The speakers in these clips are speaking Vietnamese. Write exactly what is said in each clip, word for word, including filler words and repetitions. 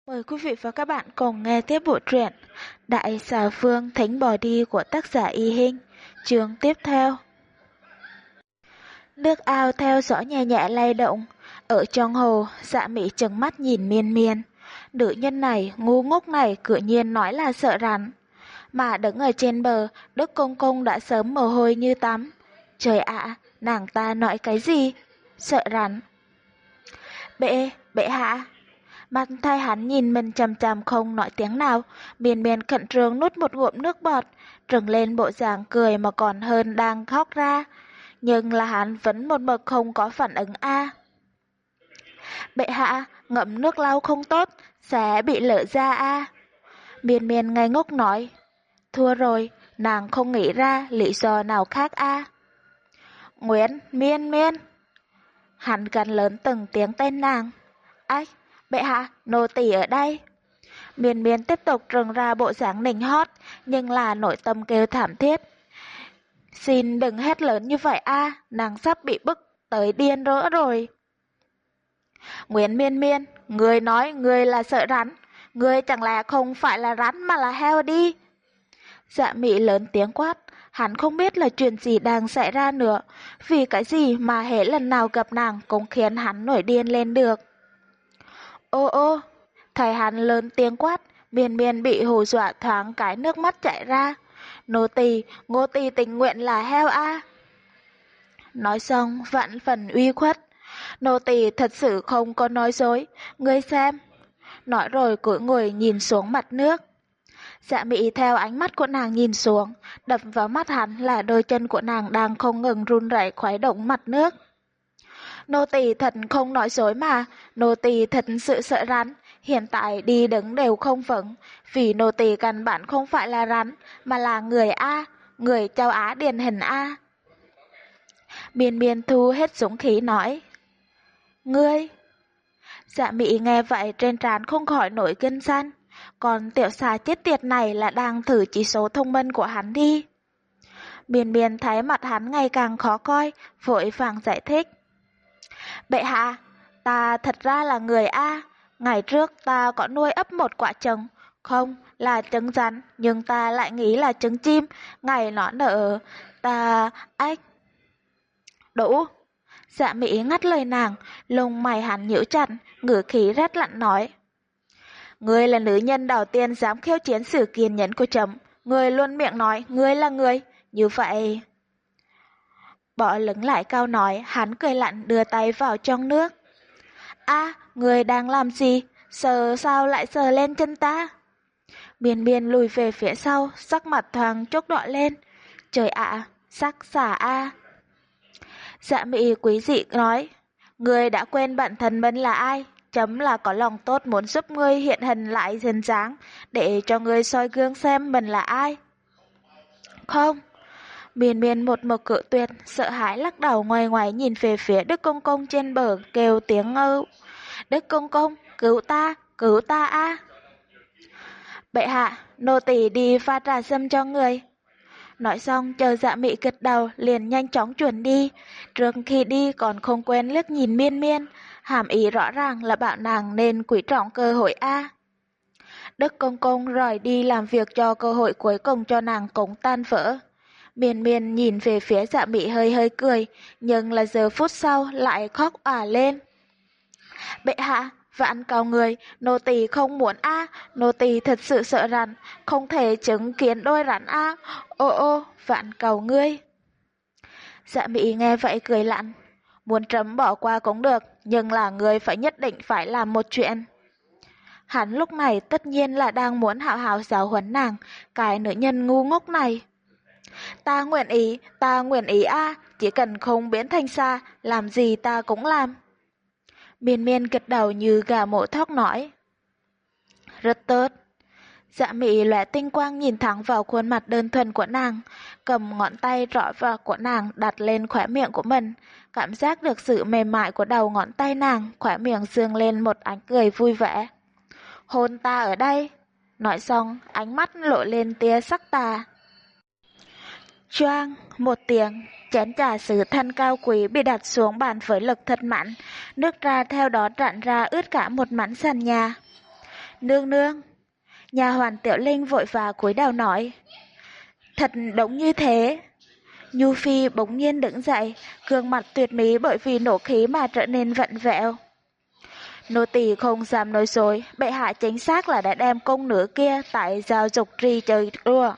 Mời quý vị và các bạn cùng nghe tiếp bộ truyện Đại xà vương thánh bò đi của tác giả Y Hinh. Chương tiếp theo. Nước ao theo gió nhẹ nhẹ lay động. Ở trong hồ, Dạ Mị trừng mắt nhìn Miên Miên. Nữ nhân này, ngu ngốc này cự nhiên nói là sợ rắn. Mà đứng ở trên bờ, Đức Công Công đã sớm mồ hôi như tắm. Trời ạ, nàng ta nói cái gì? Sợ rắn. Bệ, bệ hạ. Mặt thay hắn nhìn mình chằm chằm không nói tiếng nào, Miên Miên khẩn trương nuốt một ngụm nước bọt, trừng lên bộ dạng cười mà còn hơn đang khóc ra. Nhưng là hắn vẫn một mực không có phản ứng a. Bệ hạ, ngậm nước lau không tốt, sẽ bị lở da a. Miên Miên ngây ngốc nói. Thua rồi, nàng không nghĩ ra lý do nào khác a. Nguyễn, Miên Miên. Hắn gần lớn từng tiếng tên nàng. Ách, bệ hạ, nô tỳ ở đây. Miên Miên tiếp tục trừng ra bộ dáng nịnh hót, nhưng là nội tâm kêu thảm thiết. Xin đừng hét lớn như vậy a, nàng sắp bị bức tới điên rỡ rồi. Nguyễn Miên Miên, người nói người là sợ rắn, người chẳng lẽ không phải là rắn mà là heo đi. Dạ Mị lớn tiếng quát, hắn không biết là chuyện gì đang xảy ra nữa, vì cái gì mà hễ lần nào gặp nàng cũng khiến hắn nổi điên lên được. Ô ô, thầy hắn lớn tiếng quát, Miên Miên bị hù dọa thoáng cái nước mắt chảy ra. Nô tỳ, ngô tỳ tình nguyện là heo a. Nói xong vạn phần uy khuất. Nô tỳ thật sự không có nói dối, ngươi xem. Nói rồi cúi người nhìn xuống mặt nước. Dạ Mị theo ánh mắt của nàng nhìn xuống, đập vào mắt hắn là đôi chân của nàng đang không ngừng run rẩy khuấy động mặt nước. Nô tỳ thật không nói dối mà, nô tỳ thật sự sợ rắn, hiện tại đi đứng đều không vững, vì nô tỳ căn bản không phải là rắn, mà là người A, người châu Á điển hình A. Miên Miên thu hết dũng khí nói. Ngươi? Dạ Mị nghe vậy trên trán không khỏi nổi gân xanh, còn tiểu xà chết tiệt này là đang thử chỉ số thông minh của hắn đi. Miên Miên thấy mặt hắn ngày càng khó coi, vội vàng giải thích. Bệ hạ, ta thật ra là người A, ngày trước ta có nuôi ấp một quả trứng, không là trứng rắn, nhưng ta lại nghĩ là trứng chim, ngày nó nở, ta ách. Đủ. Dạ Mị ngắt lời nàng, lông mày hắn nhíu chặt, ngữ khí rất lạnh nói. Ngươi là nữ nhân đầu tiên dám khiêu chiến sự kiên nhẫn của chấm, ngươi luôn miệng nói ngươi là người, như vậy. Bỏ lửng lại câu nói, hắn cười lạnh đưa tay vào trong nước. A, à, người đang làm gì? Sờ sao lại sờ lên chân ta? Miên Miên lùi về phía sau, sắc mặt thoáng chốc đỏ lên. Trời ạ, sắc xả a. Dạ Mị quý dị nói, người đã quên bản thân mình là ai? Chấm là có lòng tốt muốn giúp ngươi hiện hình lại hình dáng, để cho ngươi soi gương xem mình là ai. Không. Miên Miên một mực cự tuyệt, sợ hãi lắc đầu ngoài ngoài nhìn về phía Đức Công Công trên bờ kêu tiếng âu. Đức Công Công, cứu ta, cứu ta a. Bệ hạ, nô tỳ đi pha trà sâm cho người. Nói xong chờ Dạ Mị gật đầu liền nhanh chóng chuẩn đi. Trước khi đi còn không quên liếc nhìn Miên Miên, hàm ý rõ ràng là bảo nàng nên quý trọng cơ hội a. Đức Công Công rồi đi làm việc cho cơ hội cuối cùng cho nàng cũng tan vỡ. Miên Miên nhìn về phía Dạ Mị hơi hơi cười, nhưng là giờ phút sau lại khóc òa lên. Bệ hạ, vạn cầu người, nô tỳ không muốn a, nô tỳ thật sự sợ rắn, không thể chứng kiến đôi rắn a. Ô ô, vạn cầu ngươi. Dạ Mị nghe vậy cười lạnh, muốn trẫm bỏ qua cũng được, nhưng là ngươi phải nhất định phải làm một chuyện. Hắn lúc này tất nhiên là đang muốn hảo hảo giáo huấn nàng, cái nữ nhân ngu ngốc này. Ta nguyện ý, ta nguyện ý a, chỉ cần không biến thành xa, làm gì ta cũng làm. Miên Miên gật đầu như gà mổ thóc nói. Rất tốt. Dạ Mị lóe tinh quang nhìn thẳng vào khuôn mặt đơn thuần của nàng, cầm ngón tay trỏ vào của nàng đặt lên khóe miệng của mình, cảm giác được sự mềm mại của đầu ngón tay nàng, khóe miệng dương lên một ánh cười vui vẻ. Hôn ta ở đây. Nói xong, ánh mắt lộ lên tia sắc tà. Choang, một tiếng, chén trà sứ thân cao quý bị đặt xuống bàn với lực thật mạnh, nước ra theo đó tràn ra ướt cả một mảnh sàn nhà. Nương nương. Nhà hoàn Tiểu Linh vội vã cúi đầu nói. Thật đúng như thế. Nhu Phi bỗng nhiên đứng dậy, gương mặt tuyệt mỹ bởi vì nổ khí mà trở nên vặn vẹo. Nô tỳ không dám nói dối, bệ hạ chính xác là đã đem công nữ kia tại giao dục trì chơi đùa.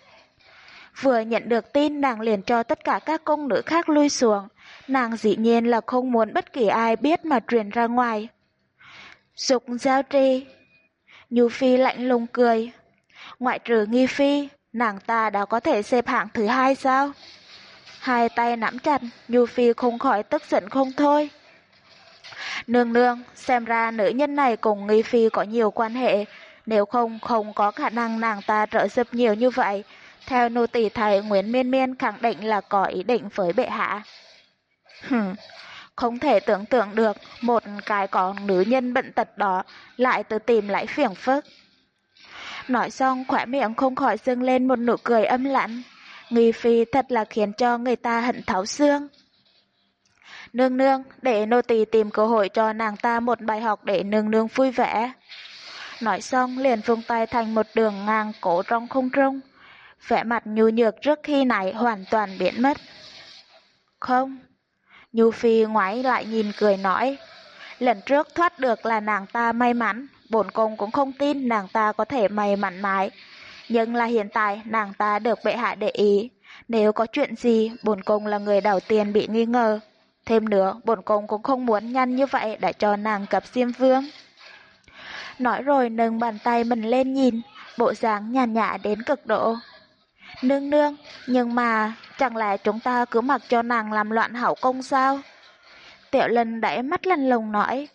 Vừa nhận được tin, nàng liền cho tất cả các công nữ khác lui xuống. Nàng dĩ nhiên là không muốn bất kỳ ai biết mà truyền ra ngoài. Dục giao trì. Nhu Phi lạnh lùng cười. Ngoại trừ Nghi Phi, nàng ta đã có thể xếp hạng thứ hai sao? Hai tay nắm chặt, Nhu Phi không khỏi tức giận không thôi. Nương nương, xem ra nữ nhân này cùng Nghi Phi có nhiều quan hệ, nếu không không có khả năng nàng ta trợ giúp nhiều như vậy. Theo nô tỳ thấy, Nguyễn Miên Miên khẳng định là có ý định với bệ hạ. Hừm, không thể tưởng tượng được một cái có nữ nhân bệnh tật đó lại tự tìm lại phiền phức. Nói xong khỏe miệng không khỏi dâng lên một nụ cười âm lạnh. Nghi Phi thật là khiến cho người ta hận thấu xương. Nương nương, để nô tỳ tìm cơ hội cho nàng ta một bài học để nương nương vui vẻ. Nói xong liền vung tay thành một đường ngang cổ trong không trung. Vẻ mặt nhu nhược trước khi này hoàn toàn biến mất. Không. Nhu Phi ngoái lại nhìn cười nói. Lần trước thoát được là nàng ta may mắn, bổn cung cũng không tin nàng ta có thể may mắn mãi. Nhưng là hiện tại nàng ta được bệ hạ để ý, nếu có chuyện gì bổn cung là người đầu tiên bị nghi ngờ. Thêm nữa, bổn cung cũng không muốn nhanh như vậy để cho nàng cập Diêm Vương. Nói rồi nâng bàn tay mình lên nhìn, bộ dáng nhàn nhã đến cực độ. Nương nương, nhưng mà chẳng lẽ chúng ta cứ mặc cho nàng làm loạn hậu cung sao? Tiểu Linh đẩy mắt lạnh lùng nói.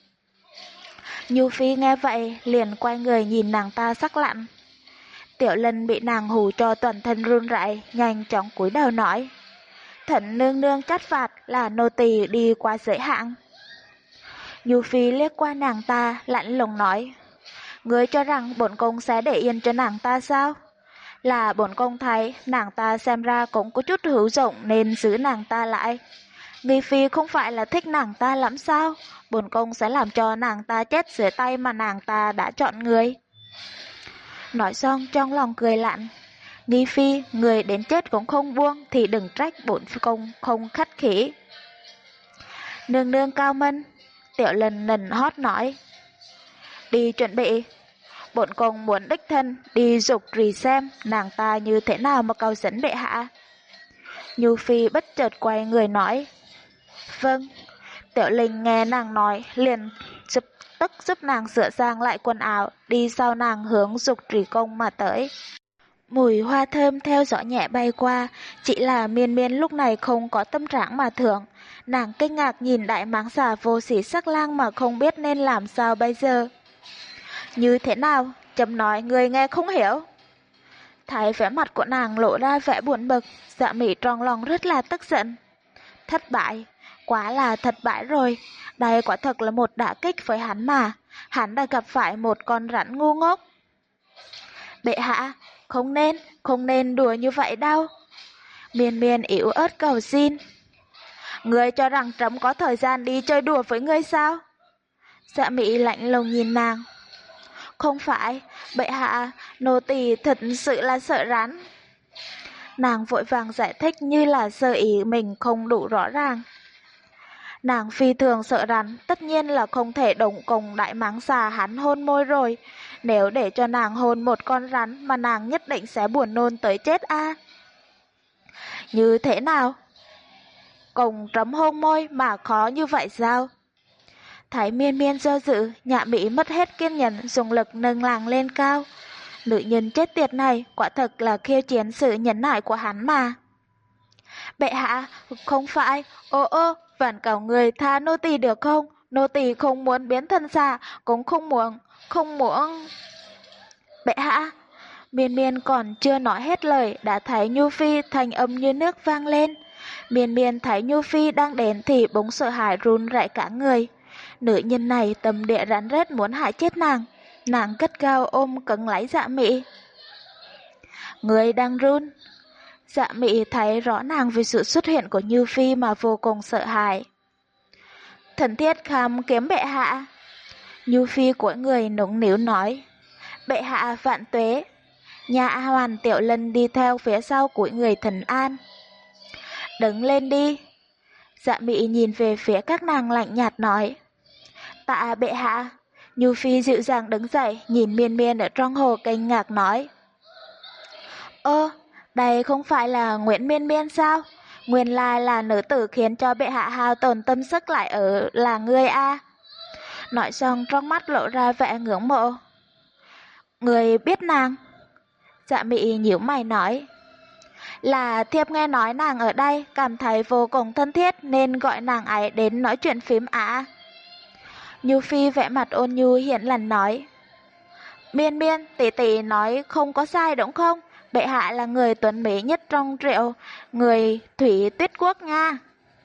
Nhu Phi nghe vậy liền quay người nhìn nàng ta sắc lạnh. Tiểu Linh bị nàng hù cho toàn thân run rẩy, nhanh chóng cúi đầu nói. Thỉnh nương nương trách phạt là nô tỳ đi qua giới hạn. Nhu Phi liếc qua nàng ta, lạnh lùng nói. Ngươi cho rằng bổn cung sẽ để yên cho nàng ta sao? Là bổn cung thấy nàng ta xem ra cũng có chút hữu dụng nên giữ nàng ta lại. Nghi Phi không phải là thích nàng ta lắm sao? Bổn cung sẽ làm cho nàng ta chết dưới tay mà nàng ta đã chọn người. Nói xong trong lòng cười lạnh. Nghi Phi, người đến chết cũng không buông thì đừng trách bổn cung không khách khí. Nương nương cao minh. Tiểu Linh nịnh hót nói. Đi chuẩn bị. Bổn cung muốn đích thân đi dục rì xem nàng ta như thế nào mà cầu dẫn bệ hạ. Nhu Phi bất chợt quay người nói. Vâng. Tiểu Linh nghe nàng nói liền giúp tức giúp nàng sửa sang lại quần áo, đi sau nàng hướng dục trì công mà tới. Mùi hoa thơm theo gió nhẹ bay qua, chỉ là Miên Miên lúc này không có tâm trạng mà thưởng. Nàng kinh ngạc nhìn đại mãng xà vô sỉ sắc lang mà không biết nên làm sao bây giờ. Như thế nào? Chấm nói người nghe không hiểu. Thấy vẻ mặt của nàng lộ ra vẻ buồn bực, Dạ Mị trong lòng rất là tức giận. Thất bại, quá là thất bại rồi. Đây quả thật là một đả kích với hắn mà. Hắn đã gặp phải một con rắn ngu ngốc. Bệ hạ, không nên, không nên đùa như vậy đâu. Miên Miên yếu ớt cầu xin. Ngươi cho rằng trẫm có thời gian đi chơi đùa với ngươi sao? Dạ Mị lạnh lùng nhìn nàng. Không phải, bệ hạ, nô tỳ thật sự là sợ rắn. Nàng vội vàng giải thích như là sơ ý mình không đủ rõ ràng. Nàng phi thường sợ rắn, tất nhiên là không thể đồng cùng đại mãng xà hắn hôn môi rồi. Nếu để cho nàng hôn một con rắn mà nàng nhất định sẽ buồn nôn tới chết a. À? Như thế nào? Cùng trấm hôn môi mà khó như vậy sao? Thấy Miên Miên do dự, Nhã Mỹ mất hết kiên nhẫn dùng lực nâng nàng lên cao. Nữ nhân chết tiệt này quả thật là khiêu chiến sự nhẫn nại của hắn mà. Bệ hạ, không phải, ô ô, vẫn cầu người tha nô tỳ được không? Nô tỳ không muốn biến thân xà, cũng không muốn, không muốn. Bệ hạ, Miên Miên còn chưa nói hết lời đã thấy Nhu Phi thành âm như nước vang lên. Miên Miên thấy Nhu Phi đang đến thì bỗng sợ hãi run rẩy cả người. Nữ nhân này tâm địa rắn rết muốn hại chết nàng. Nàng cất cao ôm cứng lấy Dạ Mị. Người đang run. Dạ Mị thấy rõ nàng vì sự xuất hiện của Như Phi mà vô cùng sợ hãi. Thần thiết kham kiếm bệ hạ. Như Phi của người nũng nịu nói. Bệ hạ vạn tuế. Nhà hoàn Tiểu Linh đi theo phía sau của người thần an. Đứng lên đi. Dạ Mị nhìn về phía các nàng lạnh nhạt nói. Tạ bệ hạ. Nhu Phi dịu dàng đứng dậy, nhìn Miên Miên ở trong hồ kinh ngạc nói. Ơ, đây không phải là Nguyễn Miên Miên sao? Nguyên lai là nữ tử khiến cho bệ hạ hao tổn tâm sức lại ở là ngươi a. Nói xong trong mắt lộ ra vẻ ngưỡng mộ. Người biết nàng? Dạ Mị nhíu mày nói. Là thiếp nghe nói nàng ở đây cảm thấy vô cùng thân thiết nên gọi nàng ấy đến nói chuyện phím ạ. Nhu Phi vẻ mặt ôn nhu hiền lành nói. Miên Miên, tỷ tỷ nói không có sai đúng không? Bệ hạ là người tuấn mỹ nhất trong triệu, người Thủy Tuyết Quốc nha.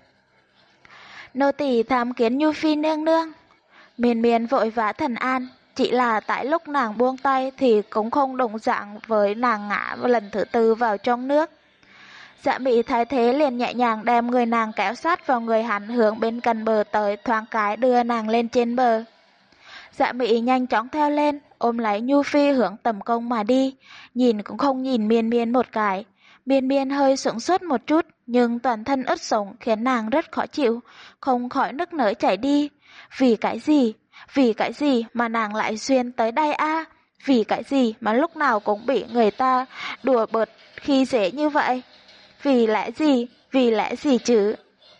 Nô tỳ tham kiến Nhu Phi nương nương. Miên Miên vội vã thần an, chỉ là tại lúc nàng buông tay thì cũng không đồng dạng với nàng ngã lần thứ tư vào trong nước. Dạ Mị thấy thế liền nhẹ nhàng đem người nàng kéo sát vào người hắn hướng bên gần bờ tới, thoáng cái đưa nàng lên trên bờ. Dạ Mị nhanh chóng theo lên, ôm lấy Nhu Phi hướng tầm công mà đi, nhìn cũng không nhìn Miên Miên một cái. Miên Miên hơi sững sốt một chút, nhưng toàn thân ướt sũng khiến nàng rất khó chịu, không khỏi nức nở chảy đi. Vì cái gì? Vì cái gì mà nàng lại xuyên tới đây a? Vì cái gì mà lúc nào cũng bị người ta đùa bợt khi dễ như vậy? Vì lẽ gì? Vì lẽ gì chứ?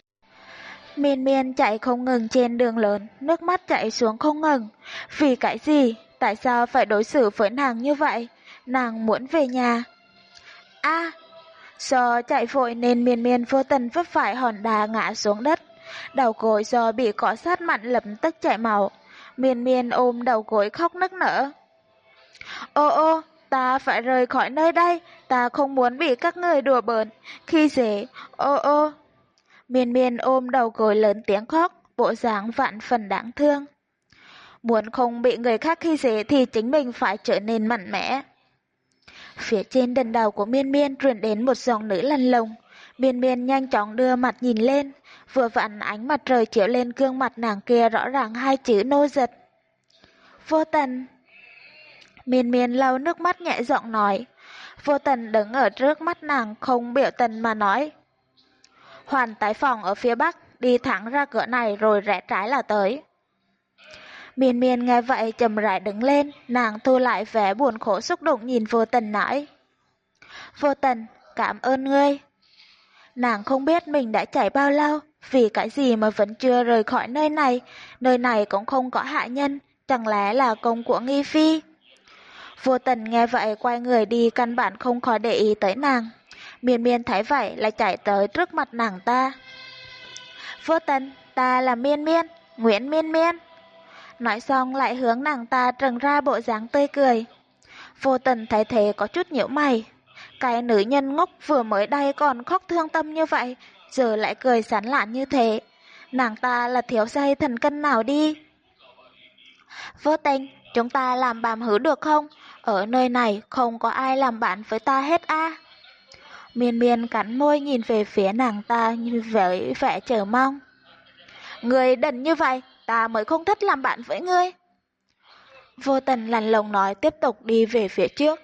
Miên Miên chạy không ngừng trên đường lớn, nước mắt chảy xuống không ngừng. Vì cái gì? Tại sao phải đối xử với nàng như vậy? Nàng muốn về nhà. A, à, do chạy vội nên Miên Miên vô tình vấp phải hòn đá ngã xuống đất. Đầu gối do bị cọ sát mạnh lập tức chảy máu. Miên Miên ôm đầu gối khóc nức nở. Ô ô, ta phải rời khỏi nơi đây, ta không muốn bị các người đùa bỡn, khi dễ, ô ô. Miên Miên ôm đầu gối lớn tiếng khóc, bộ dáng vạn phần đáng thương. Muốn không bị người khác khi dễ thì chính mình phải trở nên mạnh mẽ. Phía trên đỉnh đầu của Miên Miên truyền đến một giọng nữ lanh lùng. Miên Miên nhanh chóng đưa mặt nhìn lên, vừa vặn ánh mặt trời chiếu lên gương mặt nàng kia rõ ràng hai chữ nô giật. Vô Tần. Miên Miên lau nước mắt nhẹ giọng nói. Vô Tần đứng ở trước mắt nàng không biểu tình mà nói. Hoàn tái phòng ở phía bắc, đi thẳng ra cửa này rồi rẽ trái là tới. Miên Miên nghe vậy chậm rãi đứng lên, nàng thu lại vẻ buồn khổ xúc động nhìn Vô Tần nói. Vô Tần, cảm ơn ngươi. Nàng không biết mình đã chạy bao lâu, vì cái gì mà vẫn chưa rời khỏi nơi này, nơi này cũng không có hạ nhân, chẳng lẽ là công của Nghi Phi. Vô Tần nghe vậy quay người đi căn bản không khỏi để ý tới nàng. Miên Miên thấy vậy lại chạy tới trước mặt nàng ta. Vô Tần, ta là Miên Miên, Nguyễn Miên Miên. Nói xong lại hướng nàng ta trừng ra bộ dáng tươi cười. Vô Tần thấy thế có chút nhíu mày. Cái nữ nhân ngốc vừa mới đây còn khóc thương tâm như vậy, giờ lại cười sán lạn như thế. Nàng ta là thiếu dây thần cân nào đi. Vô Tình, chúng ta làm bàm hữu được không? Ở nơi này không có ai làm bạn với ta hết a. À? Miên Miên cắn môi nhìn về phía nàng ta như với vẻ chờ mong. Người đần như vậy, ta mới không thích làm bạn với ngươi. Vô Tần lạnh lùng nói tiếp tục đi về phía trước.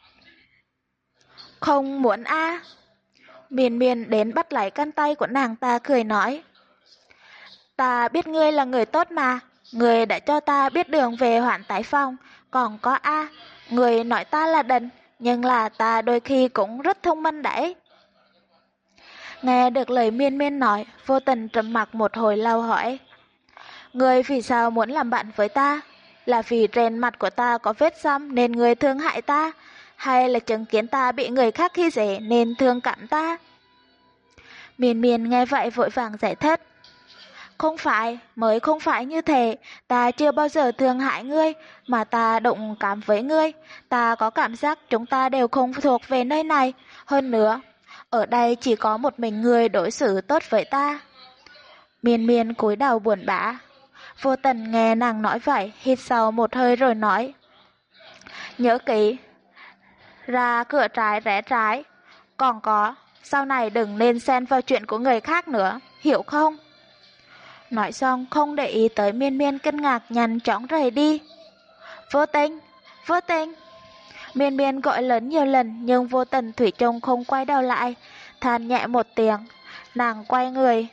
Không muốn a. À? Miên Miên đến bắt lấy căn tay của nàng ta cười nói. Ta biết ngươi là người tốt mà, ngươi đã cho ta biết đường về Hoạn Tái Phong, còn có a, à, ngươi nói ta là đần, nhưng là ta đôi khi cũng rất thông minh đấy. Nghe được lời Miên Miên nói, Vô Tình trầm mặc một hồi lâu hỏi. Ngươi vì sao muốn làm bạn với ta? Là vì trên mặt của ta có vết xăm nên ngươi thương hại ta? Hay là chứng kiến ta bị người khác khi dễ nên thương cảm ta? Miên Miên nghe vậy vội vàng giải thích. Không phải, mới không phải như thế, ta chưa bao giờ thương hại ngươi, mà ta động cảm với ngươi, ta có cảm giác chúng ta đều không thuộc về nơi này, hơn nữa, ở đây chỉ có một mình ngươi đối xử tốt với ta. Miên Miên cúi đầu buồn bã. Vô Tình nghe nàng nói vậy, hít sâu một hơi rồi nói. Nhớ kỹ, ra cửa trái rẽ trái, còn có, sau này đừng nên xen vào chuyện của người khác nữa, hiểu không? Nói xong không để ý tới Miên Miên kinh ngạc nhanh chóng rời đi. Vô Tình, Vô tình. Miên miên gọi lớn nhiều lần nhưng vô tình thủy chung không quay đầu lại, than nhẹ một tiếng. Nàng quay người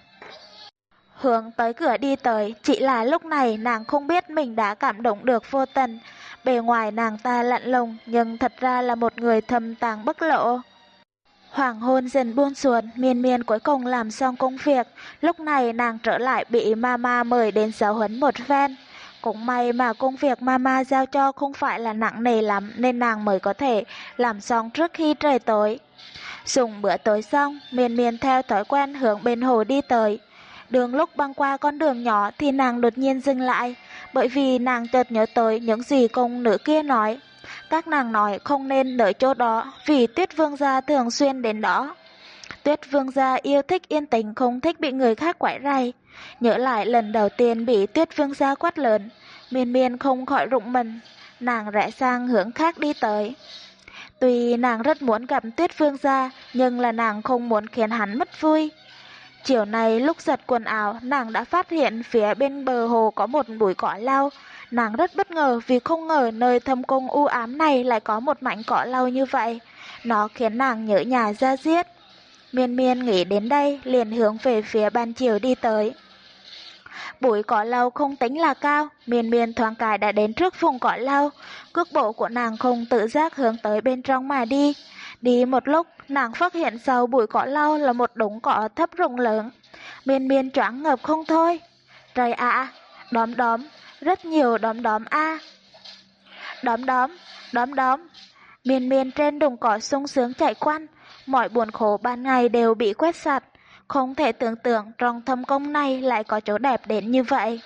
hướng tới cửa đi tới, chỉ là lúc này nàng không biết mình đã cảm động được vô tình. Bề ngoài nàng ta lạnh lùng nhưng thật ra là một người thâm tàng bất lộ. Hoàng hôn dần buông xuống, miên miên cuối cùng làm xong công việc. Lúc này nàng trở lại bị mama mời đến giáo huấn một phen. Cũng may mà công việc mama giao cho không phải là nặng nề lắm nên nàng mới có thể làm xong trước khi trời tối. Dùng bữa tối xong, miên miên theo thói quen hướng bên hồ đi tới. Đường lúc băng qua con đường nhỏ thì nàng đột nhiên dừng lại, bởi vì nàng chợt nhớ tới những gì công nữ kia nói. Các nàng nói không nên tới chỗ đó vì Tuyết Vương gia thường xuyên đến đó. Tuyết Vương gia yêu thích yên tĩnh, không thích bị người khác quấy rầy. Nhớ lại lần đầu tiên bị Tuyết Vương gia quát lớn, miên miên không khỏi rụng mình. Nàng rẽ sang hướng khác đi tới. Tuy nàng rất muốn gặp Tuyết Vương gia, nhưng là nàng không muốn khiến hắn mất vui. Chiều nay lúc giặt quần áo, nàng đã phát hiện phía bên bờ hồ có một bụi cỏ lau. Nàng rất bất ngờ vì không ngờ nơi thâm cung u ám này lại có một mảnh cỏ lau như vậy. Nó khiến nàng nhớ nhà ra diết. Miên miên nghĩ đến đây, liền hướng về phía ban chiều đi tới. Bụi cỏ lau không tính là cao, miên miên thoáng cái đã đến trước vùng cỏ lau. Cước bộ của nàng không tự giác hướng tới bên trong mà đi. Đi một lúc, nàng phát hiện sau bụi cỏ lau là một đống cỏ thấp rộng lớn. Miên miên choáng ngợp không thôi. Trời ạ, đóm đóm, rất nhiều đóm đóm a. Đóm đóm, đóm đóm. Miên miên trên đồng cỏ sung sướng chạy quanh, mọi buồn khổ ban ngày đều bị quét sạch. Không thể tưởng tượng trong thâm cung này lại có chỗ đẹp đến như vậy.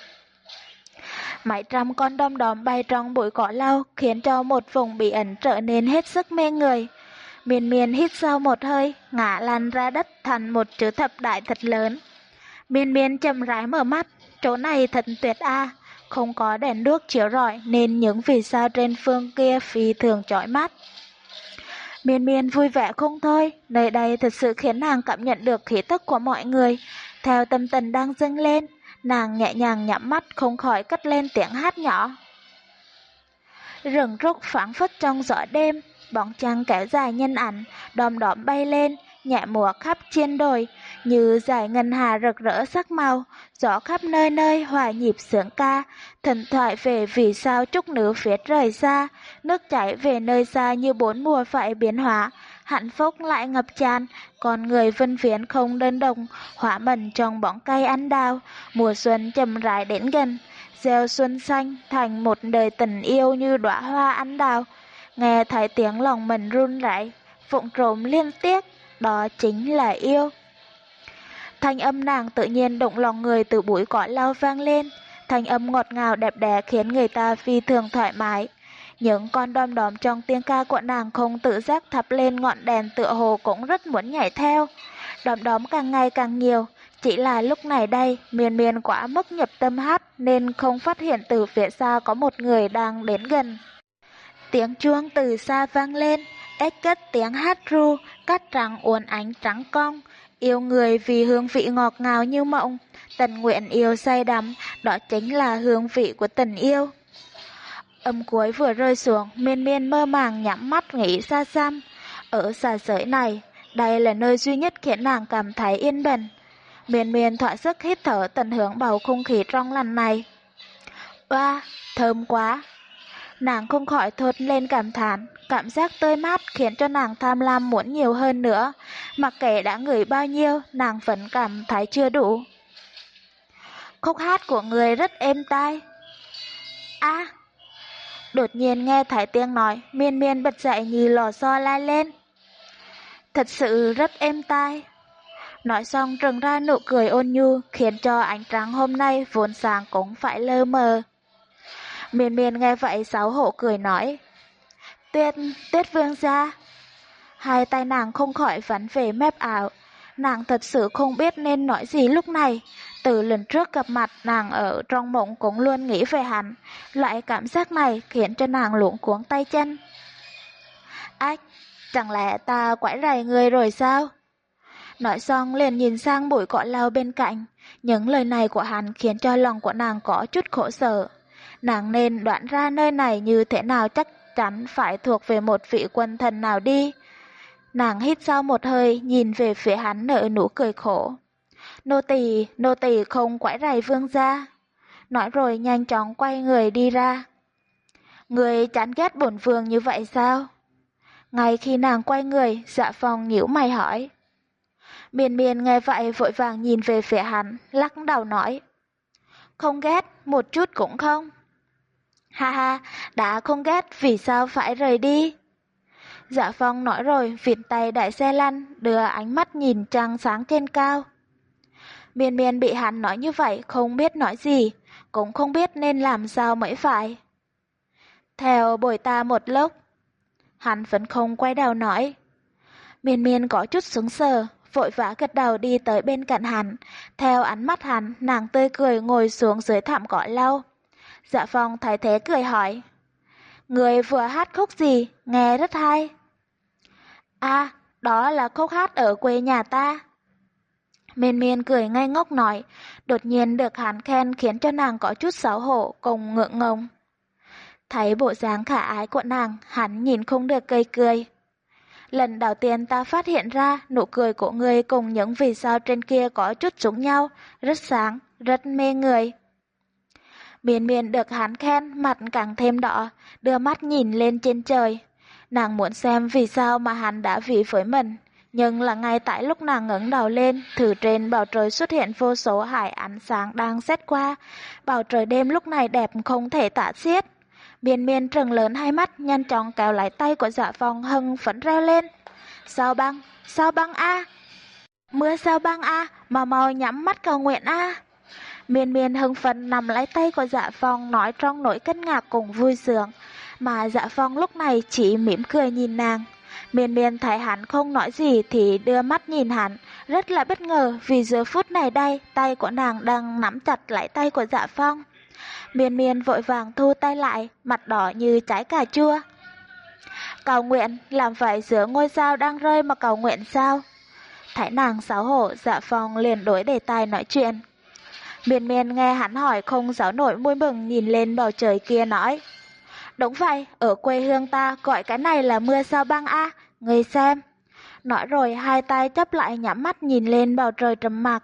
Mấy trăm con đom đóm bay trong bụi cỏ lau khiến cho một vùng bí ẩn trở nên hết sức mê người. Miên miên hít sâu một hơi, ngã lăn ra đất thành một chữ thập đại thật lớn. Miên miên chậm rãi mở mắt, chỗ này thật tuyệt a, không có đèn đuốc chiếu rọi nên những vì sao trên phương kia phi thường chói mắt. Miên miên vui vẻ không thôi, nơi đây thật sự khiến nàng cảm nhận được khí tức của mọi người. Theo tâm tình đang dâng lên, nàng nhẹ nhàng nhắm mắt không khỏi cất lên tiếng hát nhỏ. Rừng rúc phảng phất trong gió đêm, bóng trăng kéo dài nhân ảnh, đom đóm bay lên, nhẹ mùa khắp trên đồi, như dải ngân hà rực rỡ sắc màu, gió khắp nơi nơi hòa nhịp sướng ca, thần thoại về vì sao trúc nữ phía trời xa, nước chảy về nơi xa như bốn mùa phải biến hóa, hạnh phúc lại ngập tràn, con người vân viễn không đơn độc, hóa mẩn trong bóng cây ăn đào, mùa xuân chậm rãi đến gần, gieo xuân xanh thành một đời tình yêu như đóa hoa ăn đào. Nghe thấy tiếng lòng mình run rẩy, vụng trộm liên tiếp, đó chính là yêu. Thanh âm nàng tự nhiên động lòng người từ bụi cỏ lau vang lên, thanh âm ngọt ngào đẹp đẽ khiến người ta phi thường thoải mái. Những con đom đóm trong tiếng ca của nàng không tự giác thắp lên ngọn đèn tựa hồ cũng rất muốn nhảy theo. Đom đóm càng ngày càng nhiều, chỉ là lúc này đây, miên miên quá mức nhập tâm hát nên không phát hiện từ phía xa có một người đang đến gần. Tiếng chuông từ xa vang lên, ếch cất tiếng hát ru, cát trắng uốn ánh trắng cong, yêu người vì hương vị ngọt ngào như mộng, tình nguyện yêu say đắm, đó chính là hương vị của tình yêu. Âm cuối vừa rơi xuống, miên miên mơ màng nhắm mắt nghĩ xa xăm. Ở xa giới này, đây là nơi duy nhất khiến nàng cảm thấy yên bình. Miên miên thỏa sức hít thở tận hưởng bầu không khí trong lành này. Oa, thơm quá! Nàng không khỏi thốt lên cảm thán, cảm giác tươi mát khiến cho nàng tham lam muốn nhiều hơn nữa. Mặc kệ đã ngửi bao nhiêu, nàng vẫn cảm thấy chưa đủ. Khúc hát của người rất êm tai. A! Đột nhiên nghe thấy tiếng nói, miên miên bật dậy như lò xo la lên. Thật sự rất êm tai. Nói xong trừng ra nụ cười ôn nhu, khiến cho ánh trăng hôm nay vốn sáng cũng phải lơ mờ. Miên miên nghe vậy xấu hổ cười nói. Tuyết, Tuyết Vương gia. Hai tay nàng không khỏi vắn về mép áo. Nàng thật sự không biết nên nói gì lúc này. Từ lần trước gặp mặt nàng ở trong mộng cũng luôn nghĩ về hắn. Loại cảm giác này khiến cho nàng luống cuống tay chân. Ách, chẳng lẽ ta quấy rầy người rồi sao? Nói xong liền nhìn sang bụi cỏ lau bên cạnh. Những lời này của hắn khiến cho lòng của nàng có chút khổ sở. Nàng nên đoán ra nơi này như thế nào chắc chắn phải thuộc về một vị quân thần nào đi. Nàng hít sâu một hơi, nhìn về phía hắn nở nụ cười khổ. Nô tỳ, nô tỳ không quấy rầy vương gia. Nói rồi nhanh chóng quay người đi ra. Người chán ghét bổn vương như vậy sao? Ngay khi nàng quay người, Dạ Phong nhíu mày hỏi. Miên Miên nghe vậy vội vàng nhìn về phía hắn, lắc đầu nói. Không ghét, một chút cũng không. Ha ha, đã không ghét vì sao phải rời đi? Dạ Phong nói rồi vịn tay đại xe lăn, đưa ánh mắt nhìn trăng sáng trên cao. Miên Miên bị hắn nói như vậy không biết nói gì, cũng không biết nên làm sao mới phải. Theo bồi ta một lúc. Hắn vẫn không quay đầu nói. Miên Miên có chút sững sờ, vội vã gật đầu đi tới bên cạnh hắn. Theo ánh mắt hắn, nàng tươi cười ngồi xuống dưới thảm cỏ lau. Dạ Phong thấy thế cười hỏi. Người vừa hát khúc gì, nghe rất hay. À, đó là khúc hát ở quê nhà ta. Miên Miên cười ngây ngốc nói, đột nhiên được hắn khen khiến cho nàng có chút xấu hổ cùng ngượng ngùng. Thấy bộ dáng khả ái của nàng, hắn nhìn không được cười cười. Lần đầu tiên ta phát hiện ra nụ cười của người cùng những vì sao trên kia có chút giống nhau, rất sáng, rất mê người. Miên Miên được hắn khen, mặt càng thêm đỏ, đưa mắt nhìn lên trên trời. Nàng muốn xem vì sao mà hắn đã vì với mình. Nhưng là ngay tại lúc nàng ngẩng đầu lên, từ trên bầu trời xuất hiện vô số hải ánh sáng đang xét qua. Bầu trời đêm lúc này đẹp không thể tả xiết. Miên Miên trừng lớn hai mắt, nhanh chóng kéo lấy tay của Dạ Phong hưng phấn reo lên. Sao băng, sao băng a, mưa sao băng a, mà mau nhắm mắt cầu nguyện a. Miên Miên hưng phấn nắm lấy tay của Dạ Phong nói trong nỗi kinh ngạc cùng vui sướng, mà Dạ Phong lúc này chỉ mỉm cười nhìn nàng. Miên Miên thấy hắn không nói gì thì đưa mắt nhìn hắn, rất là bất ngờ vì giờ phút này đây tay của nàng đang nắm chặt lấy tay của Dạ Phong. Miên Miên vội vàng thu tay lại, mặt đỏ như trái cà chua. Cầu nguyện, làm vậy giữa ngôi sao đang rơi mà cầu nguyện sao? Thấy nàng xấu hổ, Dạ Phong liền đổi đề tài nói chuyện. Miên Miên nghe hắn hỏi không giấu nổi vui mừng nhìn lên bầu trời kia nói. Đúng vậy, ở quê hương ta gọi cái này là mưa sao băng a, người xem. Nói rồi hai tay chấp lại nhắm mắt nhìn lên bầu trời trầm mặc.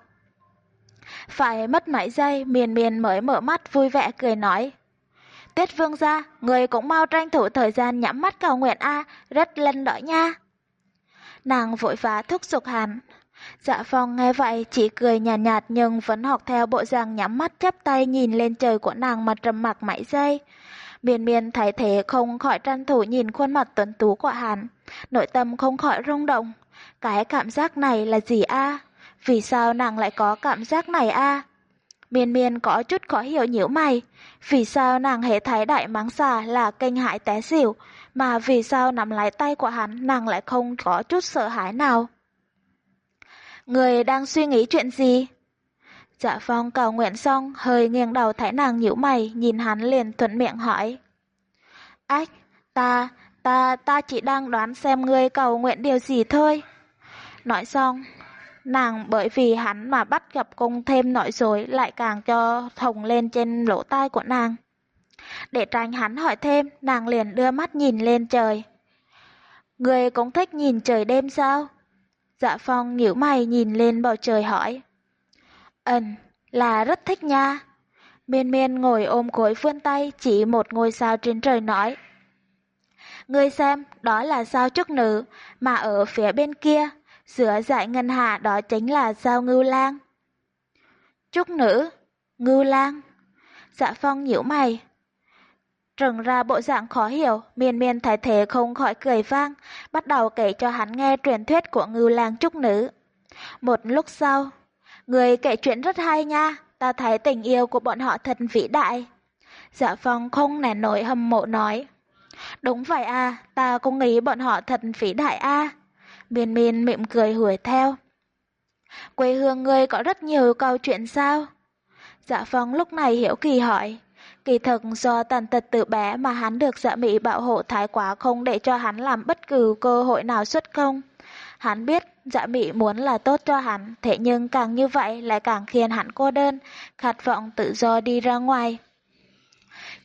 Phải mất mấy giây, Miên Miên mới mở mắt vui vẻ cười nói. Tiết vương gia, người cũng mau tranh thủ thời gian nhắm mắt cầu nguyện a, rất lân đỏ nha. Nàng vội vã thúc giục hắn. Dạ Phong nghe vậy chỉ cười nhạt nhạt nhưng vẫn học theo bộ dạng nhắm mắt chắp tay nhìn lên trời của nàng mà trầm mặc mấy giây. Miên Miên thấy thế không khỏi tranh thủ nhìn khuôn mặt tuấn tú của hắn, nội tâm không khỏi rung động. Cái cảm giác này là gì a? Vì sao nàng lại có cảm giác này a? Miên Miên có chút khó hiểu nhíu mày, vì sao nàng hễ thấy đại mãng xà là kinh hãi té xỉu, mà vì sao nắm lấy tay của hắn nàng lại không có chút sợ hãi nào? Người đang suy nghĩ chuyện gì? Dạ Phong cầu nguyện xong, hơi nghiêng đầu thấy nàng nhíu mày, nhìn hắn liền thuận miệng hỏi. Ách, ta, ta, ta chỉ đang đoán xem ngươi cầu nguyện điều gì thôi. Nói xong, nàng bởi vì hắn mà bắt gặp cung thêm nỗi dối lại càng cho thồng lên trên lỗ tai của nàng. Để tránh hắn hỏi thêm, nàng liền đưa mắt nhìn lên trời. Ngươi cũng thích nhìn trời đêm sao? Dạ Phong nhíu mày nhìn lên bầu trời hỏi. Ừm, là rất thích nha. Miên Miên ngồi ôm gối vươn tay chỉ một ngôi sao trên trời nói. Ngươi xem, đó là sao trúc nữ, mà ở phía bên kia, giữa dải ngân hà đó chính là sao ngưu lang. Trúc nữ, ngưu lang. Dạ Phong nhíu mày. Trừng ra bộ dạng khó hiểu, Miên Miên thấy thế không khỏi cười vang, bắt đầu kể cho hắn nghe truyền thuyết của ngưu lang trúc nữ. Một lúc sau, người kể chuyện rất hay nha, ta thấy tình yêu của bọn họ thật vĩ đại. Dạ Phong không nén nổi hâm mộ nói. Đúng vậy à, ta cũng nghĩ bọn họ thật vĩ đại à. Miên Miên mỉm cười hùa theo. Quê hương ngươi có rất nhiều câu chuyện sao? Dạ Phong lúc này hiểu kỳ hỏi. Kỳ thực do tàn tật từ bé mà hắn được Dạ Mỹ bảo hộ thái quá không để cho hắn làm bất cứ cơ hội nào xuất công. Hắn biết Dạ Mỹ muốn là tốt cho hắn, thế nhưng càng như vậy lại càng khiến hắn cô đơn, khát vọng tự do đi ra ngoài.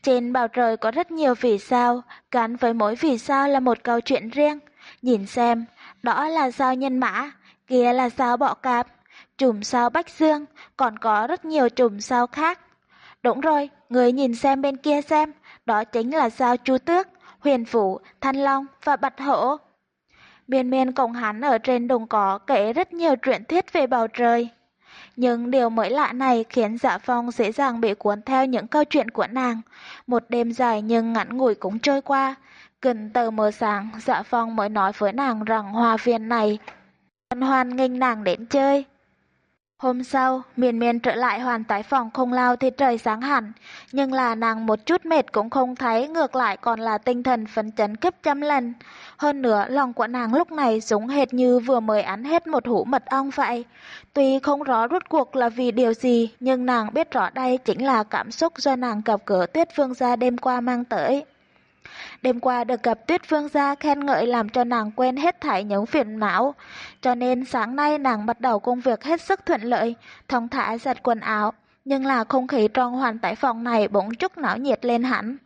Trên bầu trời có rất nhiều vì sao, gắn với mỗi vì sao là một câu chuyện riêng. Nhìn xem, đó là sao Nhân Mã, kia là sao Bọ Cạp, chùm sao Bách Dương, còn có rất nhiều chùm sao khác. Đúng rồi, người nhìn xem bên kia xem, đó chính là sao Chu Tước, Huyền Vũ, Thanh Long và Bạch Hổ. Miên Miên cùng hắn ở trên đồng cỏ kể rất nhiều truyện thuyết về bầu trời. Nhưng điều mới lạ này khiến Dạ Phong dễ dàng bị cuốn theo những câu chuyện của nàng. Một đêm dài nhưng ngắn ngủi cũng trôi qua. Gần tờ mờ sáng, Dạ Phong mới nói với nàng rằng hoa viên này Hân hoan nghênh nàng đến chơi. Hôm sau, Miên Miên trở lại Hoàn Tái Phòng không lao thì trời sáng hẳn, nhưng là nàng một chút mệt cũng không thấy, ngược lại còn là tinh thần phấn chấn gấp trăm lần. Hơn nữa, lòng của nàng lúc này giống hệt như vừa mới ăn hết một hũ mật ong vậy. Tuy không rõ rốt cuộc là vì điều gì, nhưng nàng biết rõ đây chính là cảm xúc do nàng gặp gỡ Tuyết Vương gia đêm qua mang tới. Đêm qua được gặp Tuyết Vương gia khen ngợi làm cho nàng quên hết thảy những phiền não, cho nên sáng nay nàng bắt đầu công việc hết sức thuận lợi, thong thả giặt quần áo, nhưng là không khí trong Hoàn Tái Phòng này bỗng chút náo nhiệt lên hẳn.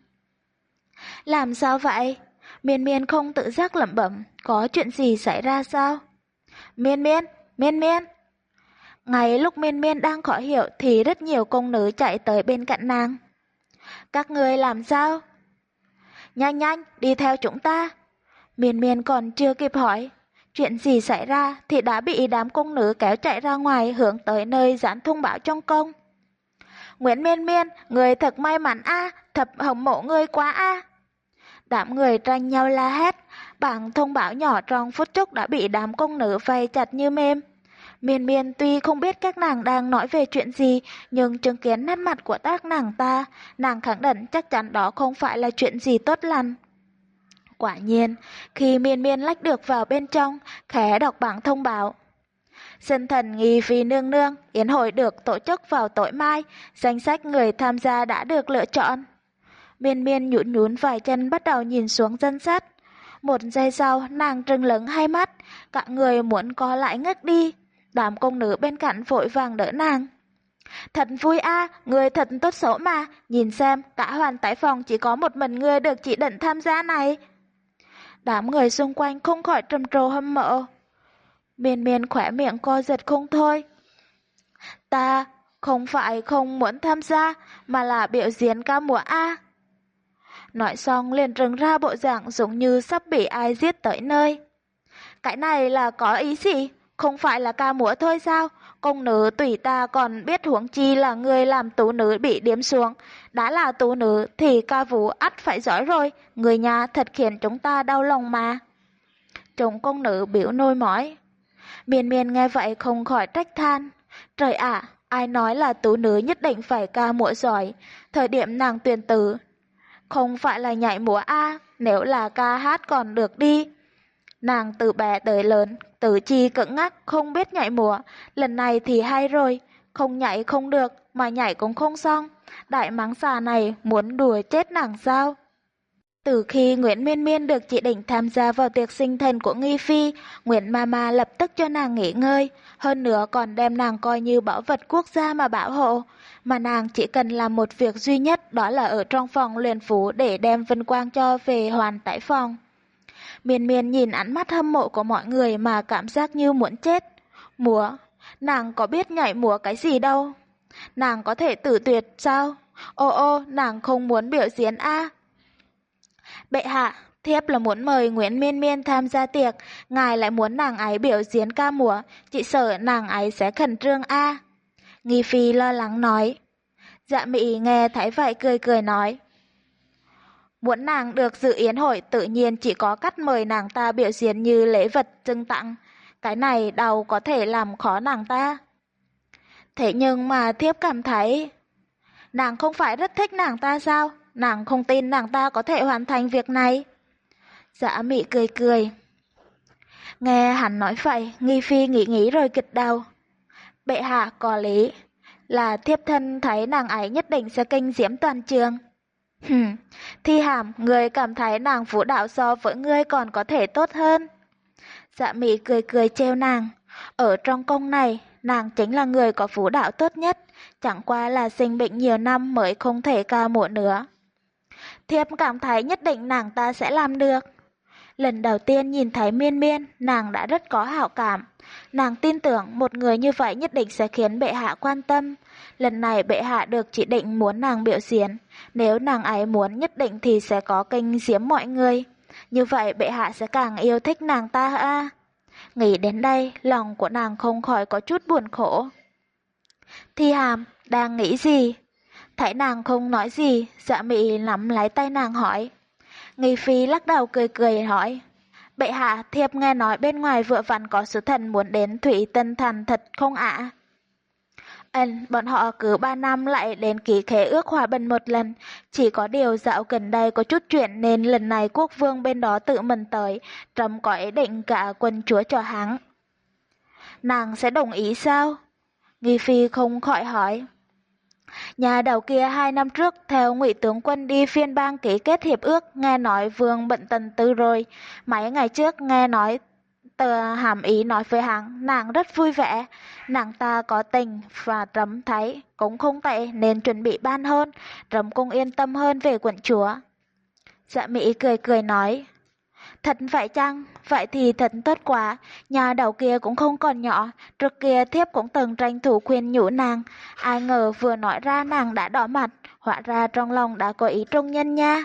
Làm sao vậy? Miên Miên không tự giác lẩm bẩm, có chuyện gì xảy ra sao? Miên Miên, Miên Miên. Ngay lúc Miên Miên đang khó hiểu thì rất nhiều công nữ chạy tới bên cạnh nàng. Các người làm sao? Nhanh nhanh, đi theo chúng ta. Miên Miên còn chưa kịp hỏi chuyện gì xảy ra thì đã bị đám công nữ kéo chạy ra ngoài hướng tới nơi dán thông báo trong công. Nguyễn Miên Miên, người thật may mắn a, à, thật hâm mộ người quá a. À. Đám người tranh nhau la hét, bảng thông báo nhỏ trong phút chốc đã bị đám công nữ vây chặt như mềm. Miên Miên tuy không biết các nàng đang nói về chuyện gì, nhưng chứng kiến nét mặt của các nàng ta, nàng khẳng định chắc chắn đó không phải là chuyện gì tốt lành. Quả nhiên, khi Miên Miên lách được vào bên trong, khẽ đọc bảng thông báo. Sinh thần nghi phi nương nương, yến hội được tổ chức vào tối mai, danh sách người tham gia đã được lựa chọn. Miên Miên nhún nhún vài chân bắt đầu nhìn xuống danh sách. Một giây sau, nàng trừng lớn hai mắt, cả người muốn co lại ngất đi. Đám công nữ bên cạnh vội vàng đỡ nàng. Thật vui a, à, người thật tốt xấu mà, nhìn xem, cả Hoàn Tái Phòng chỉ có một mình người được chỉ định tham gia này. Đám người xung quanh không khỏi trầm trồ hâm mộ. Miên Miên khỏe miệng co giật không thôi. Ta không phải không muốn tham gia, mà là biểu diễn ca múa a. À. Nói xong liền trừng ra bộ dạng giống như sắp bị ai giết tới nơi. Cái này là có ý gì? Không phải là ca múa thôi sao? Công nữ tùy ta còn biết huống chi là người làm tú nữ bị điếm xuống. Đã là tú nữ thì ca vũ ắt phải giỏi rồi. Người nhà thật khiến chúng ta đau lòng mà. Chúng công nữ biểu nôi mỏi. Miên Miên nghe vậy không khỏi trách than. Trời ạ, ai nói là tú nữ nhất định phải ca múa giỏi. Thời điểm nàng tuyển tử không phải là nhảy múa a, à, nếu là ca hát còn được đi. Nàng từ bé tới lớn, tứ chi cứng ngắc, không biết nhảy múa. Lần này thì hay rồi, không nhảy không được, mà nhảy cũng không xong. Đại mắng xà này muốn đùa chết nàng sao? Từ khi Nguyễn Miên Miên được chỉ định tham gia vào tiệc sinh thần của Nghi Phi, Nguyễn Mama lập tức cho nàng nghỉ ngơi, hơn nữa còn đem nàng coi như bảo vật quốc gia mà bảo hộ. Mà nàng chỉ cần làm một việc duy nhất, đó là ở trong phòng luyện phú để đem vinh quang cho về Hoàn Tái Phòng. Miên Miên nhìn ánh mắt hâm mộ của mọi người mà cảm giác như muốn chết. Múa, nàng có biết nhảy múa cái gì đâu. Nàng có thể tử tuyệt sao? Ô ô, nàng không muốn biểu diễn a. À. Bệ hạ, thiếp là muốn mời Nguyễn Miên Miên tham gia tiệc, ngài lại muốn nàng ấy biểu diễn ca múa, chỉ sợ nàng ấy sẽ khẩn trương a. À. Nghi Phi lo lắng nói. Dạ Mị nghe thấy vậy cười cười nói. Muốn nàng được dự yến hội tự nhiên chỉ có cách mời nàng ta biểu diễn như lễ vật dâng tặng. Cái này đâu có thể làm khó nàng ta. Thế nhưng mà thiếp cảm thấy... Nàng không phải rất thích nàng ta sao? Nàng không tin nàng ta có thể hoàn thành việc này. Dạ Mị cười cười. Nghe hắn nói vậy, Nghi Phi nghĩ nghĩ rồi gật đầu. Bệ hạ có lý. Là thiếp thân thấy nàng ấy nhất định sẽ kinh diễm toàn trường. Hừm, Thi Hàm, người cảm thấy nàng vũ đạo so với ngươi còn có thể tốt hơn. Dạ Mị cười cười trêu nàng. Ở trong cung này, nàng chính là người có vũ đạo tốt nhất, chẳng qua là sinh bệnh nhiều năm mới không thể ca múa nữa. Thiếp cảm thấy nhất định nàng ta sẽ làm được. Lần đầu tiên nhìn thấy Miên Miên, nàng đã rất có hảo cảm. Nàng tin tưởng một người như vậy nhất định sẽ khiến bệ hạ quan tâm. Lần này bệ hạ được chỉ định muốn nàng biểu diễn. Nếu nàng ấy muốn nhất định thì sẽ có kênh giếm mọi người. Như vậy bệ hạ sẽ càng yêu thích nàng ta a. Nghĩ đến đây, lòng của nàng không khỏi có chút buồn khổ. Thi Hàm, đang nghĩ gì? Thấy nàng không nói gì, Dạ Mị nắm lấy tay nàng hỏi. Nghi Phi lắc đầu cười cười hỏi. Bệ hạ, thiếp nghe nói bên ngoài vừa vặn có sứ thần muốn đến Thủy Tân Thành thật không ạ? Ừm, bọn họ cứ ba năm lại đến ký khế ước hòa bình một lần. Chỉ có điều dạo gần đây có chút chuyện nên lần này quốc vương bên đó tự mình tới, trẫm có ý định cả quân chúa cho hắn. Nàng sẽ đồng ý sao? Nghi Phi không khỏi hỏi. Nhà đầu kia hai năm trước theo Ngụy tướng quân đi phiên bang ký kết hiệp ước, nghe nói vương bận tần tư rồi. Mấy ngày trước nghe nói tờ hàm ý nói với hắn, nàng rất vui vẻ. Nàng ta có tình và trẫm thấy cũng không tệ nên chuẩn bị ban hôn, trẫm cũng yên tâm hơn về quận chúa. Dạ Mỹ cười cười nói. Thật vậy chăng? Vậy thì thật tốt quá. Nhà đầu kia cũng không còn nhỏ. Trước kia thiếp cũng từng tranh thủ khuyên nhủ nàng. Ai ngờ vừa nói ra nàng đã đỏ mặt. Hóa ra trong lòng đã có ý trung nhân nha.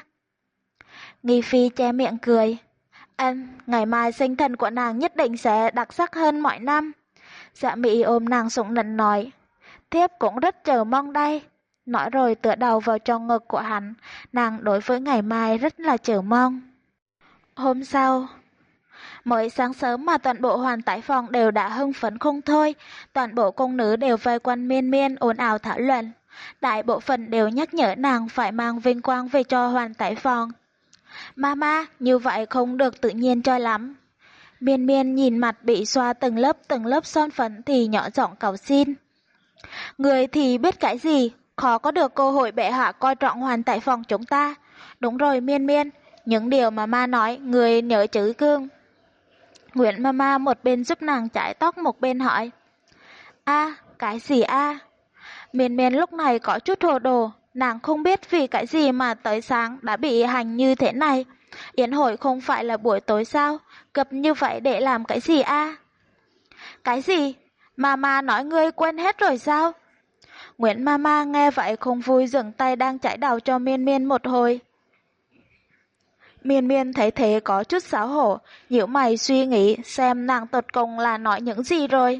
Nghi Phi che miệng cười. Anh, ngày mai sinh thần của nàng nhất định sẽ đặc sắc hơn mọi năm. Dạ Mỹ ôm nàng sủng nịnh nói. Thiếp cũng rất chờ mong đây. Nói rồi tựa đầu vào trong ngực của hắn. Nàng đối với ngày mai rất là chờ mong. Hôm sau, mới sáng sớm mà toàn bộ Hoàn Tải Phòng đều đã hưng phấn không thôi, toàn bộ cung nữ đều vây quanh Miên Miên ồn ào thảo luận. Đại bộ phận đều nhắc nhở nàng phải mang vinh quang về cho Hoàn Tải Phòng. Mama, như vậy không được tự nhiên cho lắm. Miên Miên nhìn mặt bị xoa từng lớp từng lớp son phấn thì nhỏ giọng cầu xin. Người thì biết cái gì, khó có được cơ hội bệ hạ coi trọng Hoàn Tải Phòng chúng ta. Đúng rồi Miên Miên. Những điều mà ma nói, người nhớ chữ cương. Nguyễn Mama một bên giúp nàng chải tóc một bên hỏi. A, cái gì a? Miên Miên lúc này có chút hồ đồ, nàng không biết vì cái gì mà tới sáng đã bị hành như thế này. Yến hội không phải là buổi tối sao, gặp như vậy để làm cái gì a? Cái gì? Mama nói ngươi quên hết rồi sao? Nguyễn Mama nghe vậy không vui dừng tay đang chải đầu cho Miên Miên một hồi. Miên Miên thấy thế có chút xấu hổ, nhíu mày suy nghĩ xem nàng tột cùng là nói những gì rồi.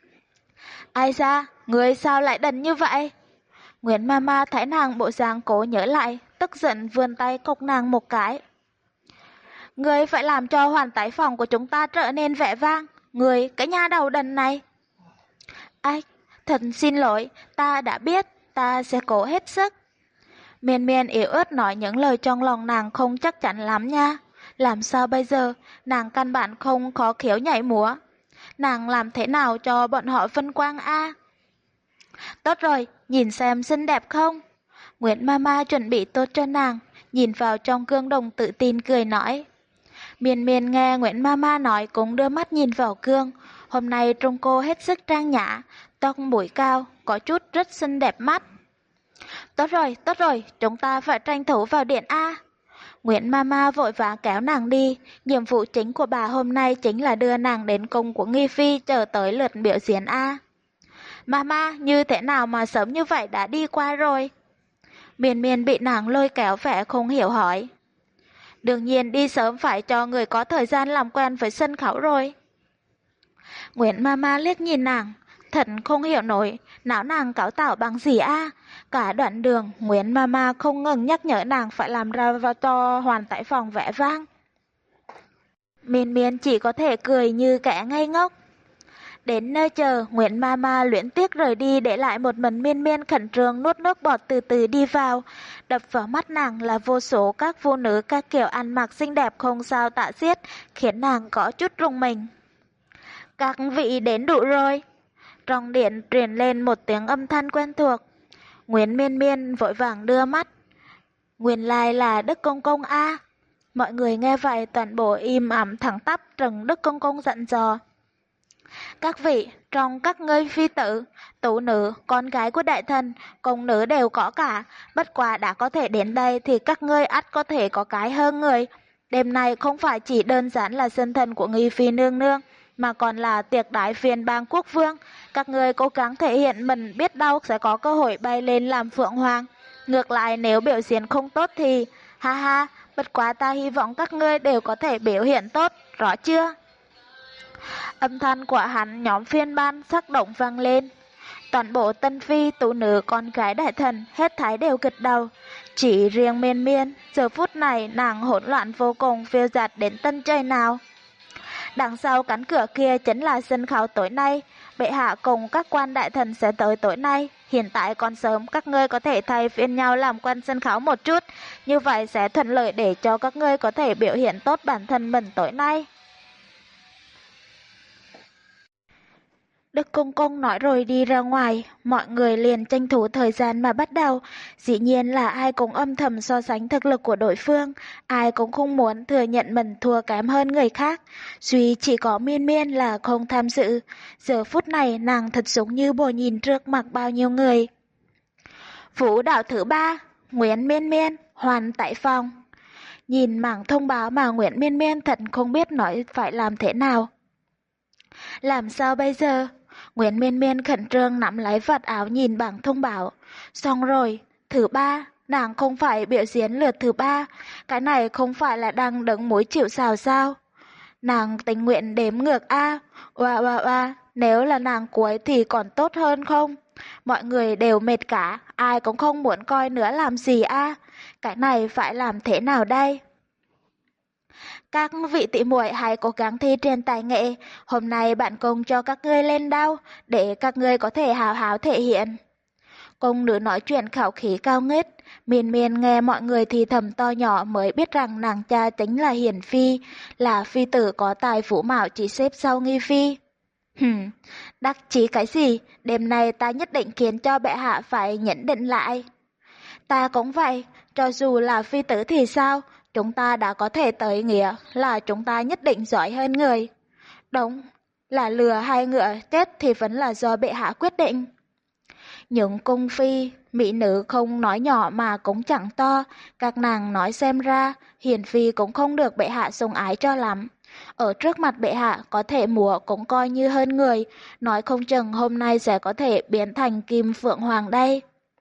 Ai ra, người sao lại đần như vậy? Nguyễn Mama thấy nàng bộ dáng cố nhớ lại, tức giận vươn tay cộc nàng một cái. Người phải làm cho Hoàn Tải Phòng của chúng ta trở nên vẻ vang, người cái nha đầu đần này. Ách, thật xin lỗi, ta đã biết, ta sẽ cố hết sức. Miên Miên yếu ớt nói những lời trong lòng nàng không chắc chắn lắm nha. Làm sao bây giờ, nàng căn bản không có khiếu nhảy múa. Nàng làm thế nào cho bọn họ vinh quang a? Tốt rồi, nhìn xem xinh đẹp không? Nguyễn Mama chuẩn bị tốt cho nàng, nhìn vào trong gương đồng tự tin cười nói. Miên Miên nghe Nguyễn Mama nói cũng đưa mắt nhìn vào gương. Hôm nay trông cô hết sức trang nhã, tóc búi cao, có chút rất xinh đẹp mắt. Tốt rồi, tốt rồi, chúng ta phải tranh thủ vào điện A. Nguyễn Mama vội vã kéo nàng đi, nhiệm vụ chính của bà hôm nay chính là đưa nàng đến cung của Nghi Phi chờ tới lượt biểu diễn A. Mama, như thế nào mà sớm như vậy đã đi qua rồi? Miên Miên bị nàng lôi kéo vẻ không hiểu hỏi. Đương nhiên đi sớm phải cho người có thời gian làm quen với sân khấu rồi. Nguyễn Mama liếc nhìn nàng, thật không hiểu nổi, não nàng cáo tảo bằng gì a? Cả đoạn đường, Nguyễn Mama không ngừng nhắc nhở nàng phải làm ra vào to Hoàn Tải Phòng vẻ vang. Miên Miên chỉ có thể cười như kẻ ngây ngốc. Đến nơi chờ, Nguyễn Mama luyến tiếc rời đi để lại một mình Miên Miên khẩn trương nuốt nước bọt từ từ đi vào. Đập vào mắt nàng là vô số các phụ nữ các kiểu ăn mặc xinh đẹp không sao tả xiết, khiến nàng có chút rùng mình. Các vị đến đủ rồi. Trong điện truyền lên một tiếng âm thanh quen thuộc. Nguyễn Miên Miên vội vàng đưa mắt. Nguyên lai là Đức Công Công a. Mọi người nghe vậy toàn bộ im ắng thẳng tắp trừng Đức Công Công dặn dò. Các vị, trong các ngươi phi tử, tú nữ, con gái của đại thần, công nữ đều có cả, bất quá đã có thể đến đây thì các ngươi ắt có thể có cái hơn người. Đêm nay không phải chỉ đơn giản là sinh thần của nghi phi nương nương, mà còn là tiệc đãi phiên bang quốc vương. Các ngươi cố gắng thể hiện mình, biết đâu sẽ có cơ hội bay lên làm phượng hoàng. Ngược lại nếu biểu diễn không tốt thì, ha ha, bất quá ta hy vọng các ngươi đều có thể biểu hiện tốt, rõ chưa? Âm thanh của hắn nhóm phiên ban sắc động vang lên. Toàn bộ tân phi, tú nữ, con gái đại thần, hết thảy đều gật đầu. Chỉ riêng miên miên, giờ phút này nàng hỗn loạn vô cùng, phiêu dạt đến tân trời nào. Đằng sau cánh cửa kia chính là sân khấu tối nay. Bệ hạ cùng các quan đại thần sẽ tới tối nay. Hiện tại còn sớm, các ngươi có thể thay phiên nhau làm quan sân khấu một chút. Như vậy sẽ thuận lợi để cho các ngươi có thể biểu hiện tốt bản thân mình tối nay. Đức Công Công nói rồi đi ra ngoài, mọi người liền tranh thủ thời gian mà bắt đầu. Dĩ nhiên là ai cũng âm thầm so sánh thực lực của đối phương, ai cũng không muốn thừa nhận mình thua kém hơn người khác. Duy chỉ có Miên Miên là không tham dự. Giờ phút này nàng thật giống như bồ nhìn trước mặt bao nhiêu người. Vũ đạo thứ ba, Nguyễn Miên Miên, hoàn tại phòng. Nhìn mảng thông báo mà Nguyễn Miên Miên thật không biết nói phải làm thế nào. Làm sao bây giờ? Nguyễn Miên Miên khẩn trương nắm lấy vạt áo nhìn bảng thông báo. Xong rồi, thứ ba, nàng không phải biểu diễn lượt thứ ba. Cái này không phải là đang đứng mũi chịu sào sao? Nàng tình nguyện đếm ngược a. Oa oa oa, nếu là nàng cuối thì còn tốt hơn không? Mọi người đều mệt cả, ai cũng không muốn coi nữa làm gì a. Cái này phải làm thế nào đây? Các vị tỷ muội hãy cố gắng thi triển tài nghệ, hôm nay bạn cùng cho các ngươi lên đao, để các ngươi có thể hào hào thể hiện. Công nữ nói chuyện khẩu khí cao ngất, Miên Miên nghe mọi người thì thầm to nhỏ mới biết rằng nàng cha chính là hiền phi, là phi tử có tài phú mạo chỉ xếp sau nghi phi. Hừm, đắc chí cái gì, đêm nay ta nhất định khiến cho bệ hạ phải nhẫn định lại. Ta cũng vậy, cho dù là phi tử thì sao? Chúng ta đã có thể tới nghĩa là chúng ta nhất định giỏi hơn người. Đúng, là lừa hay ngựa chết thì vẫn là do bệ hạ quyết định. Những cung phi, mỹ nữ không nói nhỏ mà cũng chẳng to, các nàng nói xem ra, hiền phi cũng không được bệ hạ sủng ái cho lắm. Ở trước mặt bệ hạ có thể múa cũng coi như hơn người, nói không chừng hôm nay sẽ có thể biến thành kim phượng hoàng đây.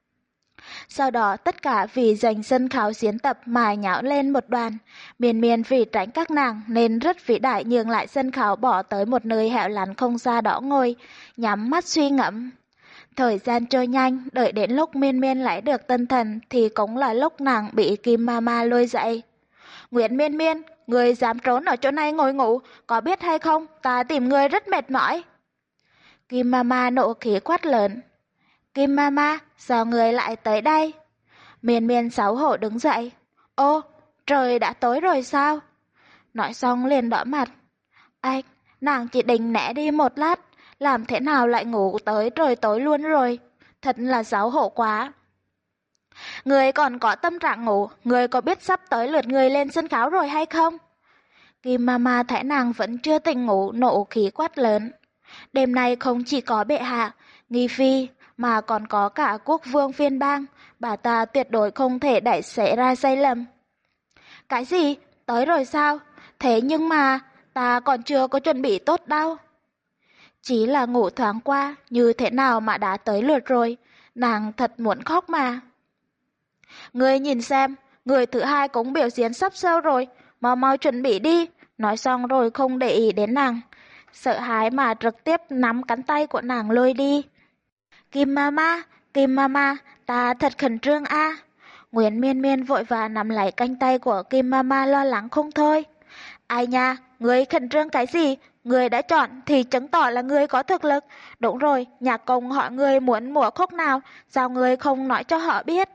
Sau đó tất cả vì giành sân khấu diễn tập mà nháo lên một đoàn. Miên Miên vì tránh các nàng nên rất vĩ đại nhường lại sân khấu bỏ tới một nơi hẻo lánh không xa đó ngồi, nhắm mắt suy ngẫm. Thời gian trôi nhanh, đợi đến lúc Miên Miên lại được tinh thần thì cũng là lúc nàng bị Kim Mama lôi dậy. Nguyễn Miên Miên, người dám trốn ở chỗ này ngồi ngủ, có biết hay không, ta tìm người rất mệt mỏi. Kim Mama nộ khí quát lớn. Kim Mama, sao người lại tới đây? Miên Miên xấu hổ đứng dậy. Ô, trời đã tối rồi sao? Nói xong liền đỏ mặt. Anh, nàng chỉ định né đi một lát, làm thế nào lại ngủ tới trời tối luôn rồi? Thật là xấu hổ quá. Người còn có tâm trạng ngủ, người có biết sắp tới lượt người lên sân khấu rồi hay không? Kim Mama thấy nàng vẫn chưa tỉnh ngủ, nộ khí quát lớn. Đêm nay không chỉ có bệ hạ, nghi phi, mà còn có cả quốc vương phiên bang, bà ta tuyệt đối không thể đẩy xảy ra sai lầm. Cái gì? Tới rồi sao? Thế nhưng mà, ta còn chưa có chuẩn bị tốt đâu. Chỉ là ngủ thoáng qua, như thế nào mà đã tới lượt rồi, nàng thật muốn khóc mà. Người nhìn xem, người thứ hai cũng biểu diễn sắp sâu rồi, mau mau chuẩn bị đi. Nói xong rồi không để ý đến nàng, sợ hãi mà trực tiếp nắm cánh tay của nàng lôi đi. Kim Mama, Kim Mama, ta thật khẩn trương a. À. Nguyễn Miên Miên vội vàng nắm lấy cánh tay của Kim Mama lo lắng không thôi. Ai nha, người khẩn trương cái gì? Người đã chọn thì chứng tỏ là người có thực lực. Đúng rồi, nhạc công hỏi người muốn múa khúc nào, sao người không nói cho họ biết?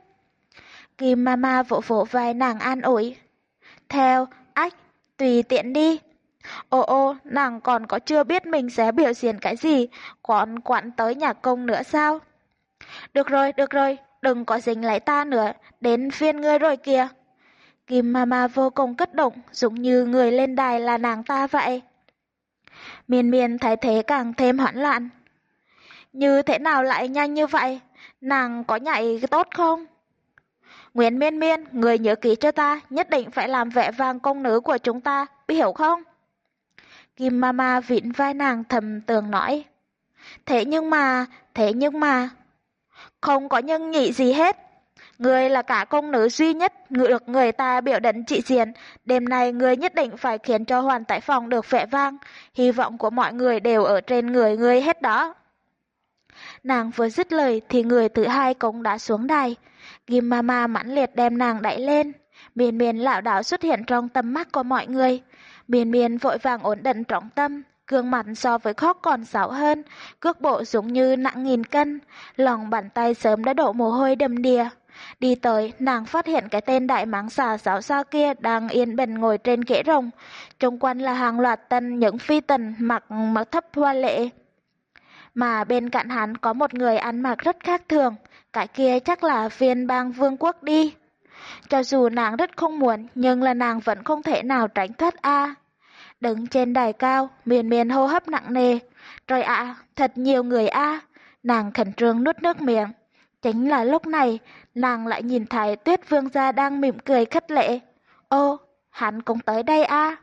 Kim Mama vỗ vỗ vai nàng an ủi. Theo, ách, tùy tiện đi. Ô ô, nàng còn có chưa biết mình sẽ biểu diễn cái gì, còn quản tới nhạc công nữa sao? Được rồi, được rồi, đừng có dính lấy ta nữa, đến phiên ngươi rồi kìa. Kim Mama vô cùng kích động, giống như người lên đài là nàng ta vậy. Miên Miên thấy thế càng thêm hoảng loạn. Như thế nào lại nhanh như vậy? Nàng có nhảy tốt không? Nguyễn Miên Miên, người nhớ kỹ cho ta, nhất định phải làm vẻ vang công nữ của chúng ta, biết hiểu không? Kim Mama vịn vai nàng thầm tường nói. Thế nhưng mà, thế nhưng mà... Không có nhân nhị gì hết. Người là cả công nữ duy nhất được người ta biểu định trị diện. Đêm nay người nhất định phải khiến cho Hoàn Tại Phòng được vẻ vang. Hy vọng của mọi người đều ở trên người người hết đó. Nàng vừa dứt lời thì người thứ hai cũng đã xuống đài. Kim Mama mãnh liệt đem nàng đẩy lên. Miên Miên lảo đảo xuất hiện trong tầm mắt của mọi người. Miên Miên vội vàng ổn định trọng tâm. Gương mặt so với khóc còn xấu hơn, cước bộ giống như nặng nghìn cân, lòng bàn tay sớm đã đổ mồ hôi đầm đìa. Đi tới, nàng phát hiện cái tên đại mãng xà xáo xa kia đang yên bình ngồi trên ghế rồng. Xung quanh là hàng loạt tân những phi tần mặc mặc thấp hoa lệ. Mà bên cạnh hắn có một người ăn mặc rất khác thường, cái kia chắc là phiên bang vương quốc đi. Cho dù nàng rất không muốn, nhưng là nàng vẫn không thể nào tránh thoát a. Đứng trên đài cao, Miên Miên hô hấp nặng nề. Trời ạ, thật nhiều người a. Nàng khẩn trương nuốt nước miệng. Chính là lúc này, nàng lại nhìn thấy Tuyết Vương gia đang mỉm cười khích lệ. Ô, hắn cũng tới đây a.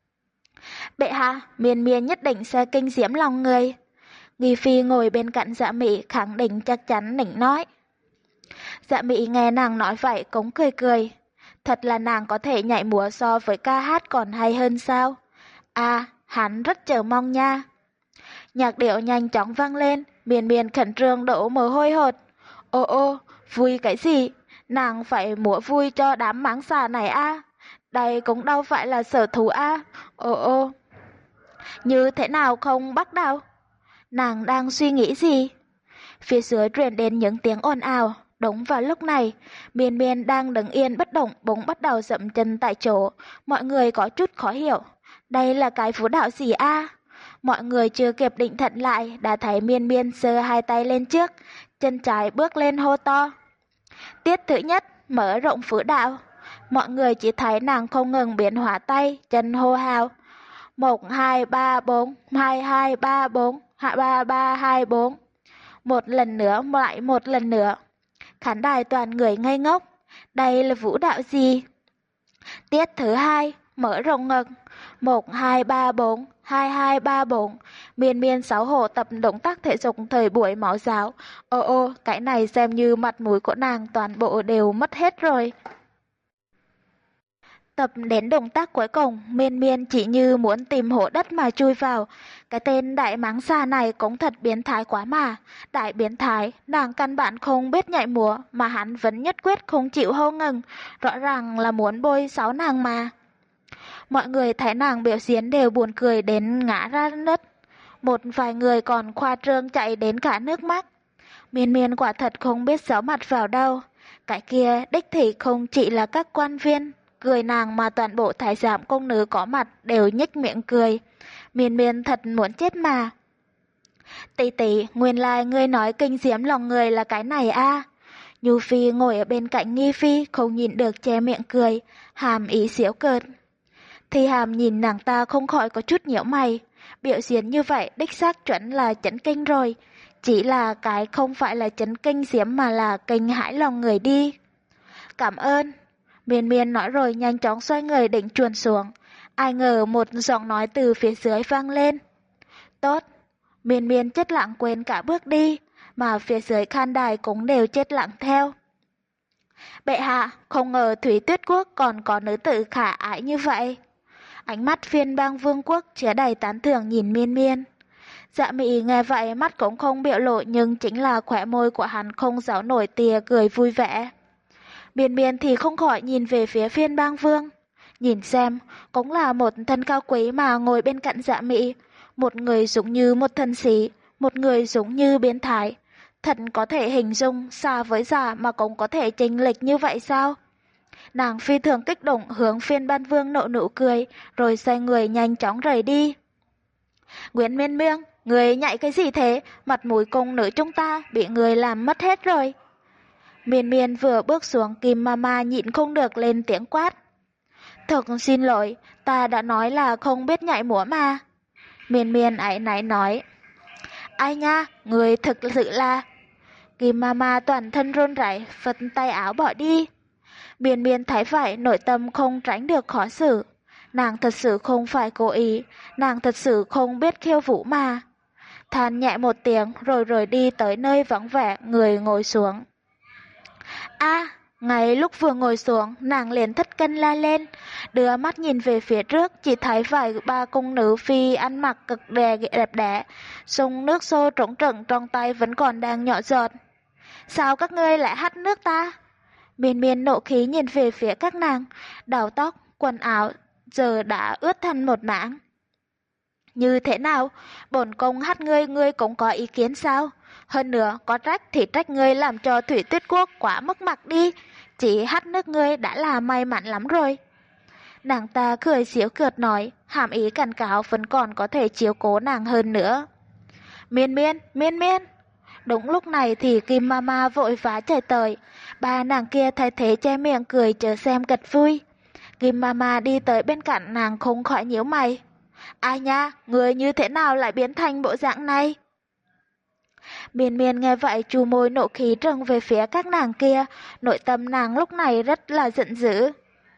Bệ hạ, Miên Miên nhất định sẽ kinh diễm lòng người. Nghi Phi ngồi bên cạnh Dạ Mị khẳng định chắc chắn định nói. Dạ Mị nghe nàng nói vậy cũng cười cười. Thật là nàng có thể nhảy múa so với ca hát còn hay hơn sao? À, hắn rất chờ mong nha. Nhạc điệu nhanh chóng vang lên, Miên Miên khẩn trương đổ mồ hôi hột. Ô ô, vui cái gì? Nàng phải múa vui cho đám mãng xà này a. Đây cũng đâu phải là sở thú a. Ô ô. Như thế nào không bắt đầu? Nàng đang suy nghĩ gì? Phía dưới truyền đến những tiếng ồn ào. Đúng vào lúc này, Miên Miên đang đứng yên bất động bỗng bắt đầu dậm chân tại chỗ. Mọi người có chút khó hiểu. Đây là cái vũ đạo gì a? Mọi người chưa kịp định thần lại đã thấy Miên Miên giơ hai tay lên trước, chân trái bước lên hô to. Tiết thứ nhất, mở rộng vũ đạo. Mọi người chỉ thấy nàng không ngừng biến hóa tay, chân hô hào. Một, hai, ba, bốn, hai, hai, ba, bốn, ba, ba, hai, bốn. Một lần nữa, lại một lần nữa. Khán đài toàn người ngây ngốc. Đây là vũ đạo gì? Tiết thứ hai, mở rộng ngực. Một, hai, ba, bốn, hai, hai, ba, bốn. Miên Miên xấu hổ tập động tác thể dục thời buổi mẫu giáo. Ô ô, cái này xem như mặt mũi của nàng toàn bộ đều mất hết rồi. Tập đến động tác cuối cùng, Miên Miên chỉ như muốn tìm hố đất mà chui vào. Cái tên đại mãng xà này cũng thật biến thái quá mà. Đại biến thái, nàng căn bản không biết nhảy múa mà hắn vẫn nhất quyết không chịu hô ngừng. Rõ ràng là muốn bôi xấu nàng mà. Mọi người thấy nàng biểu diễn đều buồn cười đến ngã ra đất. Một vài người còn khoa trương chạy đến cả nước mắt. Miên Miên quả thật không biết giấu mặt vào đâu. Cái kia đích thị không chỉ là các quan viên. Cười nàng mà toàn bộ thái giám công nữ có mặt đều nhếch miệng cười. Miên Miên thật muốn chết mà. Tỷ tỷ, nguyên lai ngươi nói kinh diễm lòng người là cái này a. Nhu Phi ngồi ở bên cạnh Nghi Phi không nhìn được che miệng cười, hàm ý giễu cợt. Thì hàm nhìn nàng ta không khỏi có chút nhiễu mày. Biểu diễn như vậy đích xác chuẩn là chấn kinh rồi. Chỉ là cái không phải là chấn kinh diễm mà là kinh hãi lòng người đi. Cảm ơn. Miên Miên nói rồi nhanh chóng xoay người định chuồn xuống. Ai ngờ một giọng nói từ phía dưới vang lên. Tốt. Miên Miên chết lặng quên cả bước đi, mà phía dưới khán đài cũng đều chết lặng theo. Bệ hạ, không ngờ Thủy Tuyết Quốc còn có nữ tử khả ái như vậy. Ánh mắt phiên bang vương quốc chứa đầy tán thưởng nhìn Miên Miên. Dạ Mị nghe vậy mắt cũng không biểu lộ nhưng chính là khóe môi của hắn không giấu nổi tia cười vui vẻ. Miên Miên thì không khỏi nhìn về phía phiên bang vương. Nhìn xem, cũng là một thân cao quý mà ngồi bên cạnh Dạ Mị. Một người giống như một thân sĩ, một người giống như biến thái. Thật có thể hình dung xa với giả mà cũng có thể chênh lệch như vậy sao? Nàng phi thường kích động hướng phiên ban vương nộ nụ cười, rồi xoay người nhanh chóng rời đi. Nguyễn Miên Miên, người nhảy cái gì thế? Mặt mũi công nữ chúng ta bị người làm mất hết rồi. Miên Miên vừa bước xuống, Kim Mama nhịn không được lên tiếng quát. Thật xin lỗi, ta đã nói là không biết nhảy múa mà. Miên miên áy náy nói. Ai nha, người thực sự là... Kim Mama toàn thân run rẩy, phất tay áo bỏ đi. Miên miên thấy vậy, nội tâm không tránh được khó xử. Nàng thật sự không phải cố ý, nàng thật sự không biết khiêu vũ mà. Than nhẹ một tiếng rồi rời đi tới nơi vắng vẻ, người ngồi xuống. A, ngay lúc vừa ngồi xuống, nàng liền thất kinh la lên, đưa mắt nhìn về phía trước, chỉ thấy vài ba cung nữ phi ăn mặc cực đẹp đẹp đẽ, sông nước xô trống trừng trong tay vẫn còn đang nhỏ giọt. Sao các ngươi lại hắt nước ta? Miên miên nộ khí nhìn về phía các nàng, đầu tóc, quần áo giờ đã ướt thành một mảng. Như thế nào? Bổn công hắt ngươi, ngươi cũng có ý kiến sao? Hơn nữa, có trách thì trách ngươi làm cho Thủy Tuyết Quốc quá mất mặt đi. Chỉ hắt nước ngươi đã là may mắn lắm rồi. Nàng ta cười giễu cợt nói, hàm ý cảnh cáo vẫn còn có thể chiếu cố nàng hơn nữa. Miên miên, miên miên. Đúng lúc này thì Kim Mama vội vã chạy tới. Ba nàng kia thay thế che miệng cười chờ xem kịch vui. Kim Mama đi tới bên cạnh nàng không khỏi nhíu mày. Ai nha, người như thế nào lại biến thành bộ dạng này? Miên miên nghe vậy chu môi nộ khí trừng về phía các nàng kia, nội tâm nàng lúc này rất là giận dữ.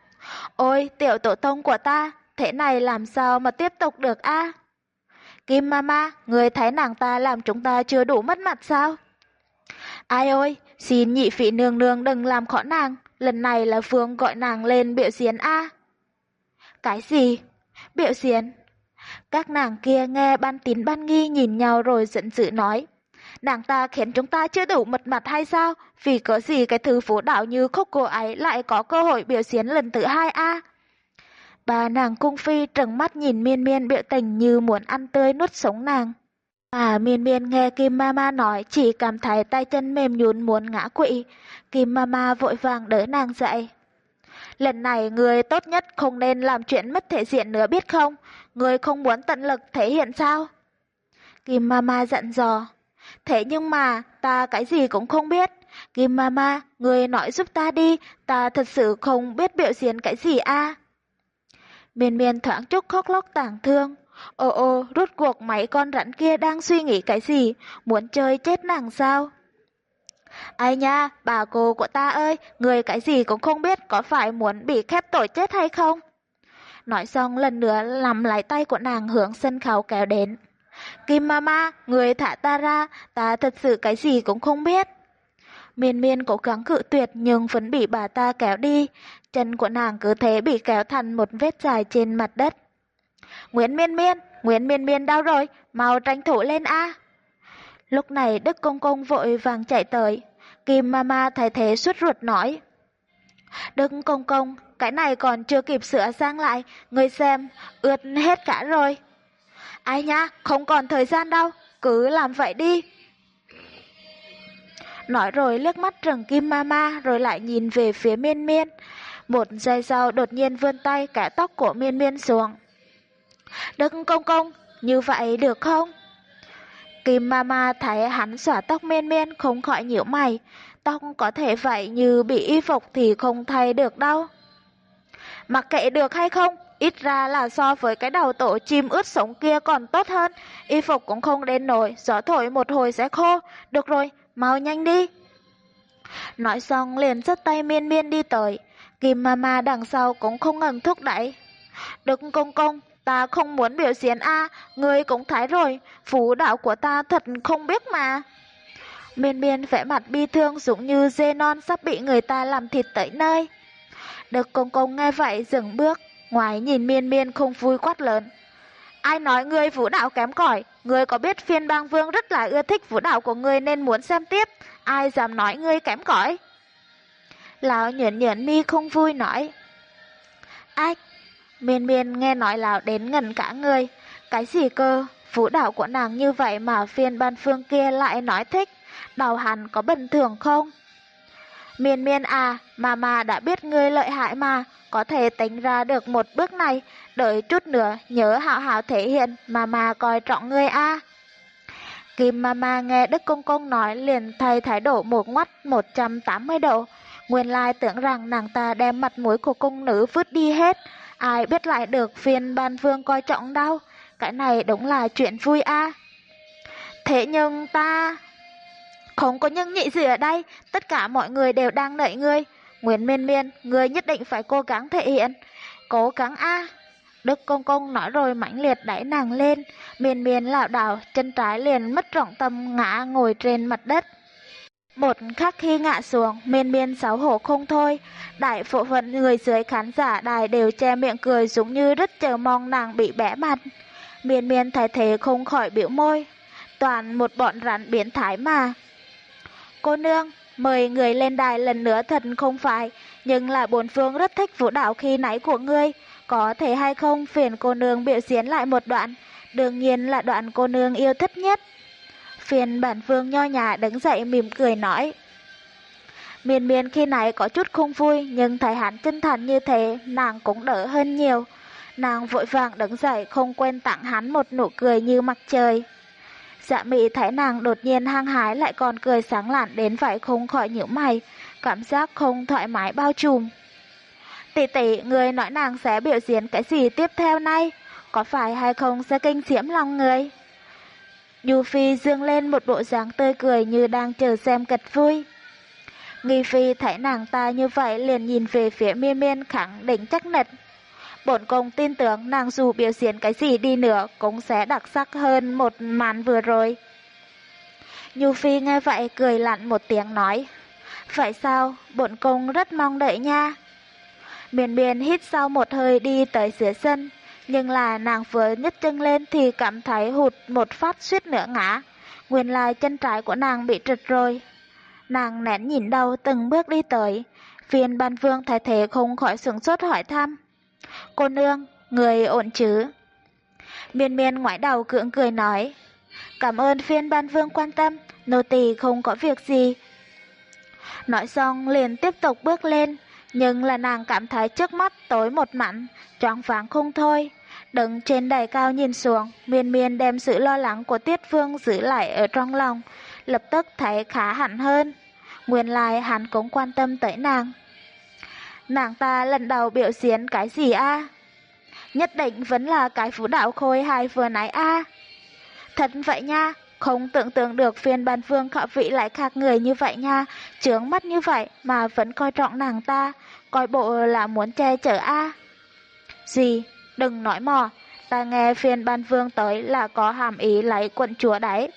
Ôi, tiểu tổ tông của ta, thế này làm sao mà tiếp tục được a? Kim Mama, người thấy nàng ta làm chúng ta chưa đủ mất mặt sao? Ai ơi, xin nhị vị nương nương đừng làm khó nàng, lần này là Phương gọi nàng lên biểu diễn a. Cái gì? Biểu diễn? Các nàng kia nghe ban tín ban nghi nhìn nhau rồi giận dữ nói. Nàng ta khiến chúng ta chưa đủ mật mặt hay sao? Vì có gì cái thứ phố đạo như khúc cô ấy lại có cơ hội biểu diễn lần thứ hai a? Bà nàng cung phi trừng mắt nhìn miên miên biểu tình như muốn ăn tươi nuốt sống nàng. À miên miên nghe Kim Mama nói chỉ cảm thấy tay chân mềm nhũn muốn ngã quỵ. Kim Mama vội vàng đỡ nàng dậy. Lần này người tốt nhất không nên làm chuyện mất thể diện nữa biết không? Người không muốn tận lực thể hiện sao? Kim Mama dặn dò. Thế nhưng mà ta cái gì cũng không biết. Kim Mama, người nói giúp ta đi, ta thật sự không biết biểu diễn cái gì a. Miên miên thoáng chút khóc lóc tang thương. Ô ô, rốt cuộc mấy con rắn kia đang suy nghĩ cái gì, muốn chơi chết nàng sao? Ai nha, bà cô của ta ơi, người cái gì cũng không biết, có phải muốn bị khép tội chết hay không? Nói xong lần nữa làm lại tay của nàng hướng sân khấu kéo đến. Kim Mama, người thả ta ra, ta thật sự cái gì cũng không biết. Miên miên cố gắng cự tuyệt nhưng vẫn bị bà ta kéo đi, chân của nàng cứ thế bị kéo thành một vết dài trên mặt đất. Nguyễn miên miên, Nguyễn miên miên đau rồi, mau tranh thủ lên a. Lúc này Đức Công Công vội vàng chạy tới, Kim Mama thấy thế sốt ruột nói. Đức Công Công, cái này còn chưa kịp sửa sang lại, người xem, ướt hết cả rồi. Ai nha, không còn thời gian đâu, cứ làm vậy đi. Nói rồi liếc mắt trừng Kim Mama rồi lại nhìn về phía miên miên. Một giây sau đột nhiên vươn tay cả tóc của miên miên xuống. Đức Công Công, như vậy được không? Kim Mama thấy hắn xõa tóc miên miên không khỏi nhíu mày. Tóc có thể vậy như bị y phục thì không thay được đâu. Mặc kệ được hay không, ít ra là so với cái đầu tổ chim ướt sống kia còn tốt hơn. Y phục cũng không đến nổi, gió thổi một hồi sẽ khô. Được rồi, mau nhanh đi. Nói xong liền giơ tay miên miên đi tới. Kim Mama đằng sau cũng không ngừng thúc đẩy. Đức Công Công, ta không muốn biểu diễn a, à, ngươi cũng thấy rồi, phú đạo của ta thật không biết mà. Miên miên vẻ mặt bi thương giống như dê non sắp bị người ta làm thịt tới nơi. Đức Công Công nghe vậy dừng bước, ngoài nhìn miên miên không vui quát lớn. Ai nói ngươi vũ đạo kém cỏi, ngươi có biết phiên bang vương rất là ưa thích vũ đạo của ngươi nên muốn xem tiếp, ai dám nói ngươi kém cỏi. Lão nhuyễn nhuyễn mi không vui nói. Ách, miên miên nghe nói lão đến ngần cả người, cái gì cơ, vũ đạo của nàng như vậy mà phiên ban phương kia lại nói thích, đầu hắn có bình thường không? Miên miên à, Mama đã biết ngươi lợi hại mà, có thể tính ra được một bước này, đợi chút nữa nhớ hảo hảo thể hiện, Mama coi trọng ngươi a. À. Kim Mama nghe Đức Công Công nói liền thay thái độ một ngoắt một trăm tám mươi độ, nguyên lai tưởng rằng nàng ta đem mặt mũi của cung nữ vứt đi hết, ai biết lại được phiên ban vương coi trọng đâu. cái này đúng là chuyện vui a. Thế nhưng ta... Không có nhưng nhị gì ở đây, tất cả mọi người đều đang đợi ngươi. Nguyễn Miên Miên, ngươi nhất định phải cố gắng thể hiện. Cố gắng a. Đức Công Công nói rồi mãnh liệt đẩy nàng lên. Miên Miên lảo đảo, chân trái liền mất trọng tâm ngã ngồi trên mặt đất. Một khắc khi ngã xuống, Miên Miên xấu hổ không thôi. Đại bộ phận người dưới khán giả đài đều che miệng cười giống như rất chờ mong nàng bị bẽ mặt. Miên Miên thấy thế không khỏi biểu môi. Toàn một bọn rắn biến thái mà. Cô nương, mời người lên đài lần nữa thật không phải, nhưng là bốn phương rất thích vũ đạo khi nãy của ngươi. Có thể hay không phiền cô nương biểu diễn lại một đoạn, đương nhiên là đoạn cô nương yêu thích nhất. Phiền bản vương nho nhã đứng dậy mỉm cười nói. Miên Miên khi nãy có chút không vui, nhưng thấy hắn chân thành như thế, nàng cũng đỡ hơn nhiều. Nàng vội vàng đứng dậy không quên tặng hắn một nụ cười như mặt trời. Dạ Mị thấy nàng đột nhiên hăng hái lại còn cười sáng lạn đến vậy không khỏi nhíu mày, cảm giác không thoải mái bao trùm. Tỷ tỷ, người nói nàng sẽ biểu diễn cái gì tiếp theo nay? Có phải hay không sẽ kinh diễm lòng người? Du Phi dương lên một bộ dáng tươi cười như đang chờ xem kịch vui. Nghi Phi thấy nàng ta như vậy liền nhìn về phía Miên Miên khẳng định chắc nịch. Bổn cung tin tưởng nàng dù biểu diễn cái gì đi nữa cũng sẽ đặc sắc hơn một màn vừa rồi. Nhu Phi nghe vậy cười lạnh một tiếng nói. Vậy sao, bổn cung rất mong đợi nha. Miên Miên hít sau một hơi đi tới dưới sân, nhưng là nàng vừa nhấc chân lên thì cảm thấy hụt một phát suýt nữa ngã. Nguyên lai chân trái của nàng bị trật rồi. Nàng nén nhìn đầu từng bước đi tới. Phiên Ban Vương thấy thế không khỏi sửng sốt hỏi thăm. Cô nương, người ổn chứ? Miên Miên ngoái đầu cưỡng cười nói. Cảm ơn Phiên Ban Vương quan tâm, nô tỳ không có việc gì. Nói xong liền tiếp tục bước lên, nhưng là nàng cảm thấy trước mắt tối một mảnh, choáng váng không thôi. Đứng trên đài cao nhìn xuống, Miên Miên đem sự lo lắng của Tiết Vương giữ lại ở trong lòng, lập tức thấy khá hẳn hơn. Nguyên lai hắn cũng quan tâm tới nàng. Nàng ta lần đầu biểu diễn cái gì a? Nhất định vẫn là cái vũ đạo khôi hài vừa nãy a. Thật vậy nha, không tưởng tượng được Phiên Ban Vương khẩu vị lại khác người như vậy nha, chướng mắt như vậy mà vẫn coi trọng nàng ta, coi bộ là muốn che chở a. Gì? Đừng nói mò, ta nghe Phiên Ban Vương tới là có hàm ý lấy quận chúa đấy.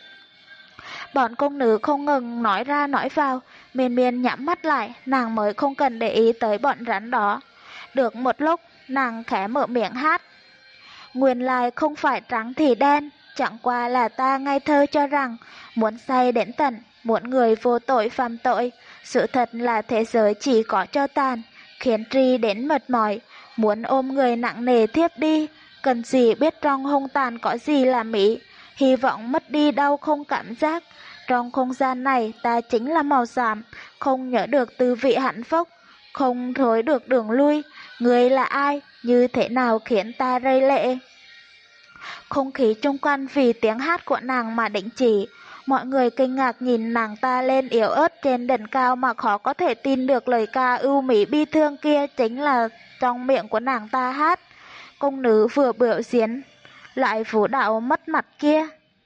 Bọn công nữ không ngừng nói ra nói vào, Miên Miên nhắm mắt lại, nàng mới không cần để ý tới bọn rắn đó. Được một lúc, nàng khẽ mở miệng hát. Nguyên lai không phải trắng thì đen, chẳng qua là ta ngây thơ cho rằng muốn say đến tận, muốn người vô tội phạm tội. Sự thật là thế giới chỉ có cho tàn, khiến tri đến mệt mỏi, muốn ôm người nặng nề thiếp đi, cần gì biết trong hung tàn có gì là mỹ, hy vọng mất đi đau không cảm giác. Trong không gian này ta chính là màu xám, không nhớ được tư vị hạnh phúc, không thối được đường lui. Người là ai, như thế nào khiến ta rơi lệ? Không khí chung quanh vì tiếng hát của nàng mà định chỉ. Mọi người kinh ngạc nhìn nàng ta lên yếu ớt trên đỉnh cao mà khó có thể tin được lời ca ưu mỹ bi thương kia chính là trong miệng của nàng ta hát. Công nữ vừa biểu diễn lại vũ đạo mất mặt kia.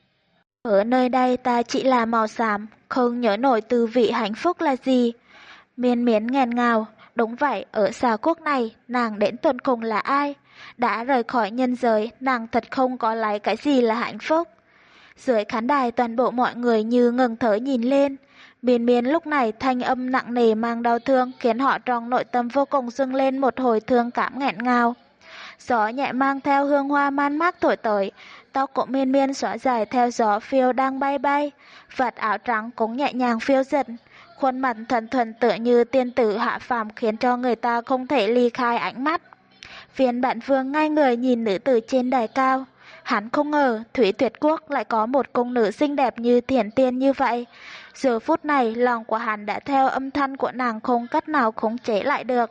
Ở nơi đây ta chỉ là màu xám, không nhớ nổi tư vị hạnh phúc là gì. Miên Miên nghẹn ngào, đúng vậy, ở xà quốc này, nàng đến tuần cùng là ai? Đã rời khỏi nhân giới, nàng thật không có lấy cái gì là hạnh phúc. Dưới khán đài toàn bộ mọi người như ngừng thở nhìn lên. Miên Miên lúc này thanh âm nặng nề mang đau thương khiến họ trong nội tâm vô cùng dâng lên một hồi thương cảm nghẹn ngào. Gió nhẹ mang theo hương hoa man mác thổi tới, tóc của Miên Miên xõa dài theo gió phiêu đang bay bay, vạt áo trắng cũng nhẹ nhàng phiêu giật, khuôn mặt thuần thuần tựa như tiên tử hạ phàm khiến cho người ta không thể ly khai ánh mắt. Phiên Bản Vương ngay người nhìn nữ tử trên đài cao, hắn không ngờ Thủy Tuyệt Quốc lại có một cung nữ xinh đẹp như Thiển Tiên như vậy. Giờ phút này lòng của hắn đã theo âm thanh của nàng không cách nào khống chế lại được.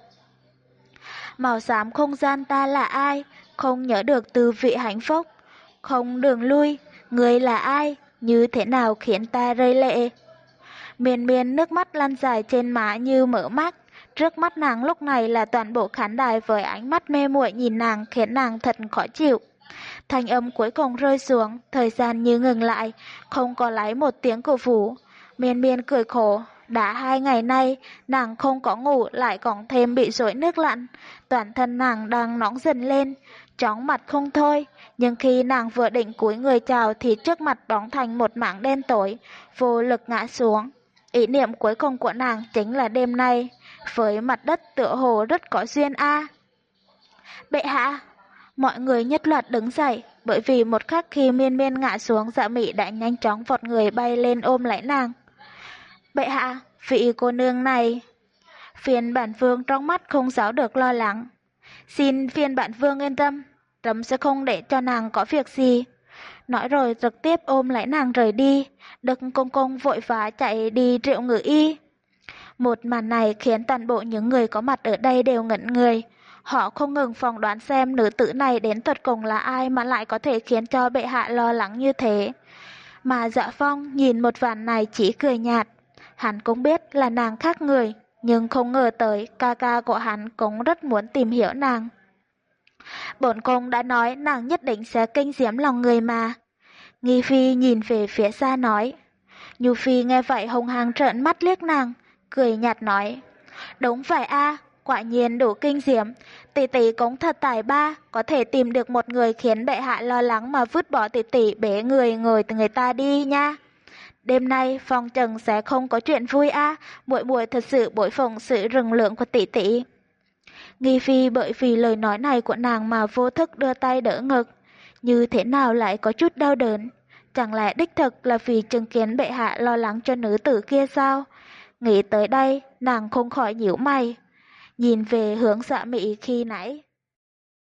Màu xám không gian ta là ai, không nhớ được tư vị hạnh phúc, không đường lui, người là ai, như thế nào khiến ta rơi lệ. Miên Miên nước mắt lăn dài trên má như mở mắt, trước mắt nàng lúc này là toàn bộ khán đài với ánh mắt mê muội nhìn nàng khiến nàng thật khó chịu. Thanh âm cuối cùng rơi xuống, thời gian như ngừng lại, không có lấy một tiếng cổ vũ. Miên miên cười khổ, đã hai ngày nay, nàng không có ngủ lại còn thêm bị rối nước lạnh. Toàn thân nàng đang nóng dần lên, chóng mặt không thôi. Nhưng khi nàng vừa định cúi người chào thì trước mặt đóng thành một mảng đen tối, vô lực ngã xuống. Ý niệm cuối cùng của nàng chính là đêm nay, với mặt đất tựa hồ rất có duyên a. Bệ hạ! Mọi người nhất loạt đứng dậy, bởi vì một khắc khi miên miên ngã xuống, Dạ Mị đã nhanh chóng vọt người bay lên ôm lấy nàng. Bệ hạ, vị cô nương này... Phiên bản vương trong mắt không giấu được lo lắng. Xin phiên bản vương yên tâm, trẫm sẽ không để cho nàng có việc gì. Nói rồi trực tiếp ôm lấy nàng rời đi, Đức Công Công vội vã chạy đi triệu ngự y. Một màn này khiến toàn bộ những người có mặt ở đây đều ngẩn người. Họ không ngừng phỏng đoán xem nữ tử này đến tột cùng là ai mà lại có thể khiến cho bệ hạ lo lắng như thế. Mà Dạ Phong nhìn một màn này chỉ cười nhạt. Hắn cũng biết là nàng khác người, nhưng không ngờ tới ca ca của hắn cũng rất muốn tìm hiểu nàng. Bổn cung đã nói nàng nhất định sẽ kinh diễm lòng người mà. Nghi Phi nhìn về phía xa nói. Nhu Phi nghe vậy hung hăng trợn mắt liếc nàng, cười nhạt nói. Đúng vậy a, quả nhiên đủ kinh diễm. Tỷ tỷ cũng thật tài ba, có thể tìm được một người khiến bệ hạ lo lắng mà vứt bỏ tỷ tỷ bế người người từ người ta đi nha. Đêm nay phong trần sẽ không có chuyện vui a, muội muội thật sự bội phụng sự rừng lượng của tỷ tỷ. Nghi Phi bởi vì lời nói này của nàng mà vô thức đưa tay đỡ ngực, như thế nào lại có chút đau đớn. Chẳng lẽ đích thực là vì chứng kiến bệ hạ lo lắng cho nữ tử kia sao? Nghĩ tới đây, nàng không khỏi nhíu mày, nhìn về hướng Dạ Mị khi nãy.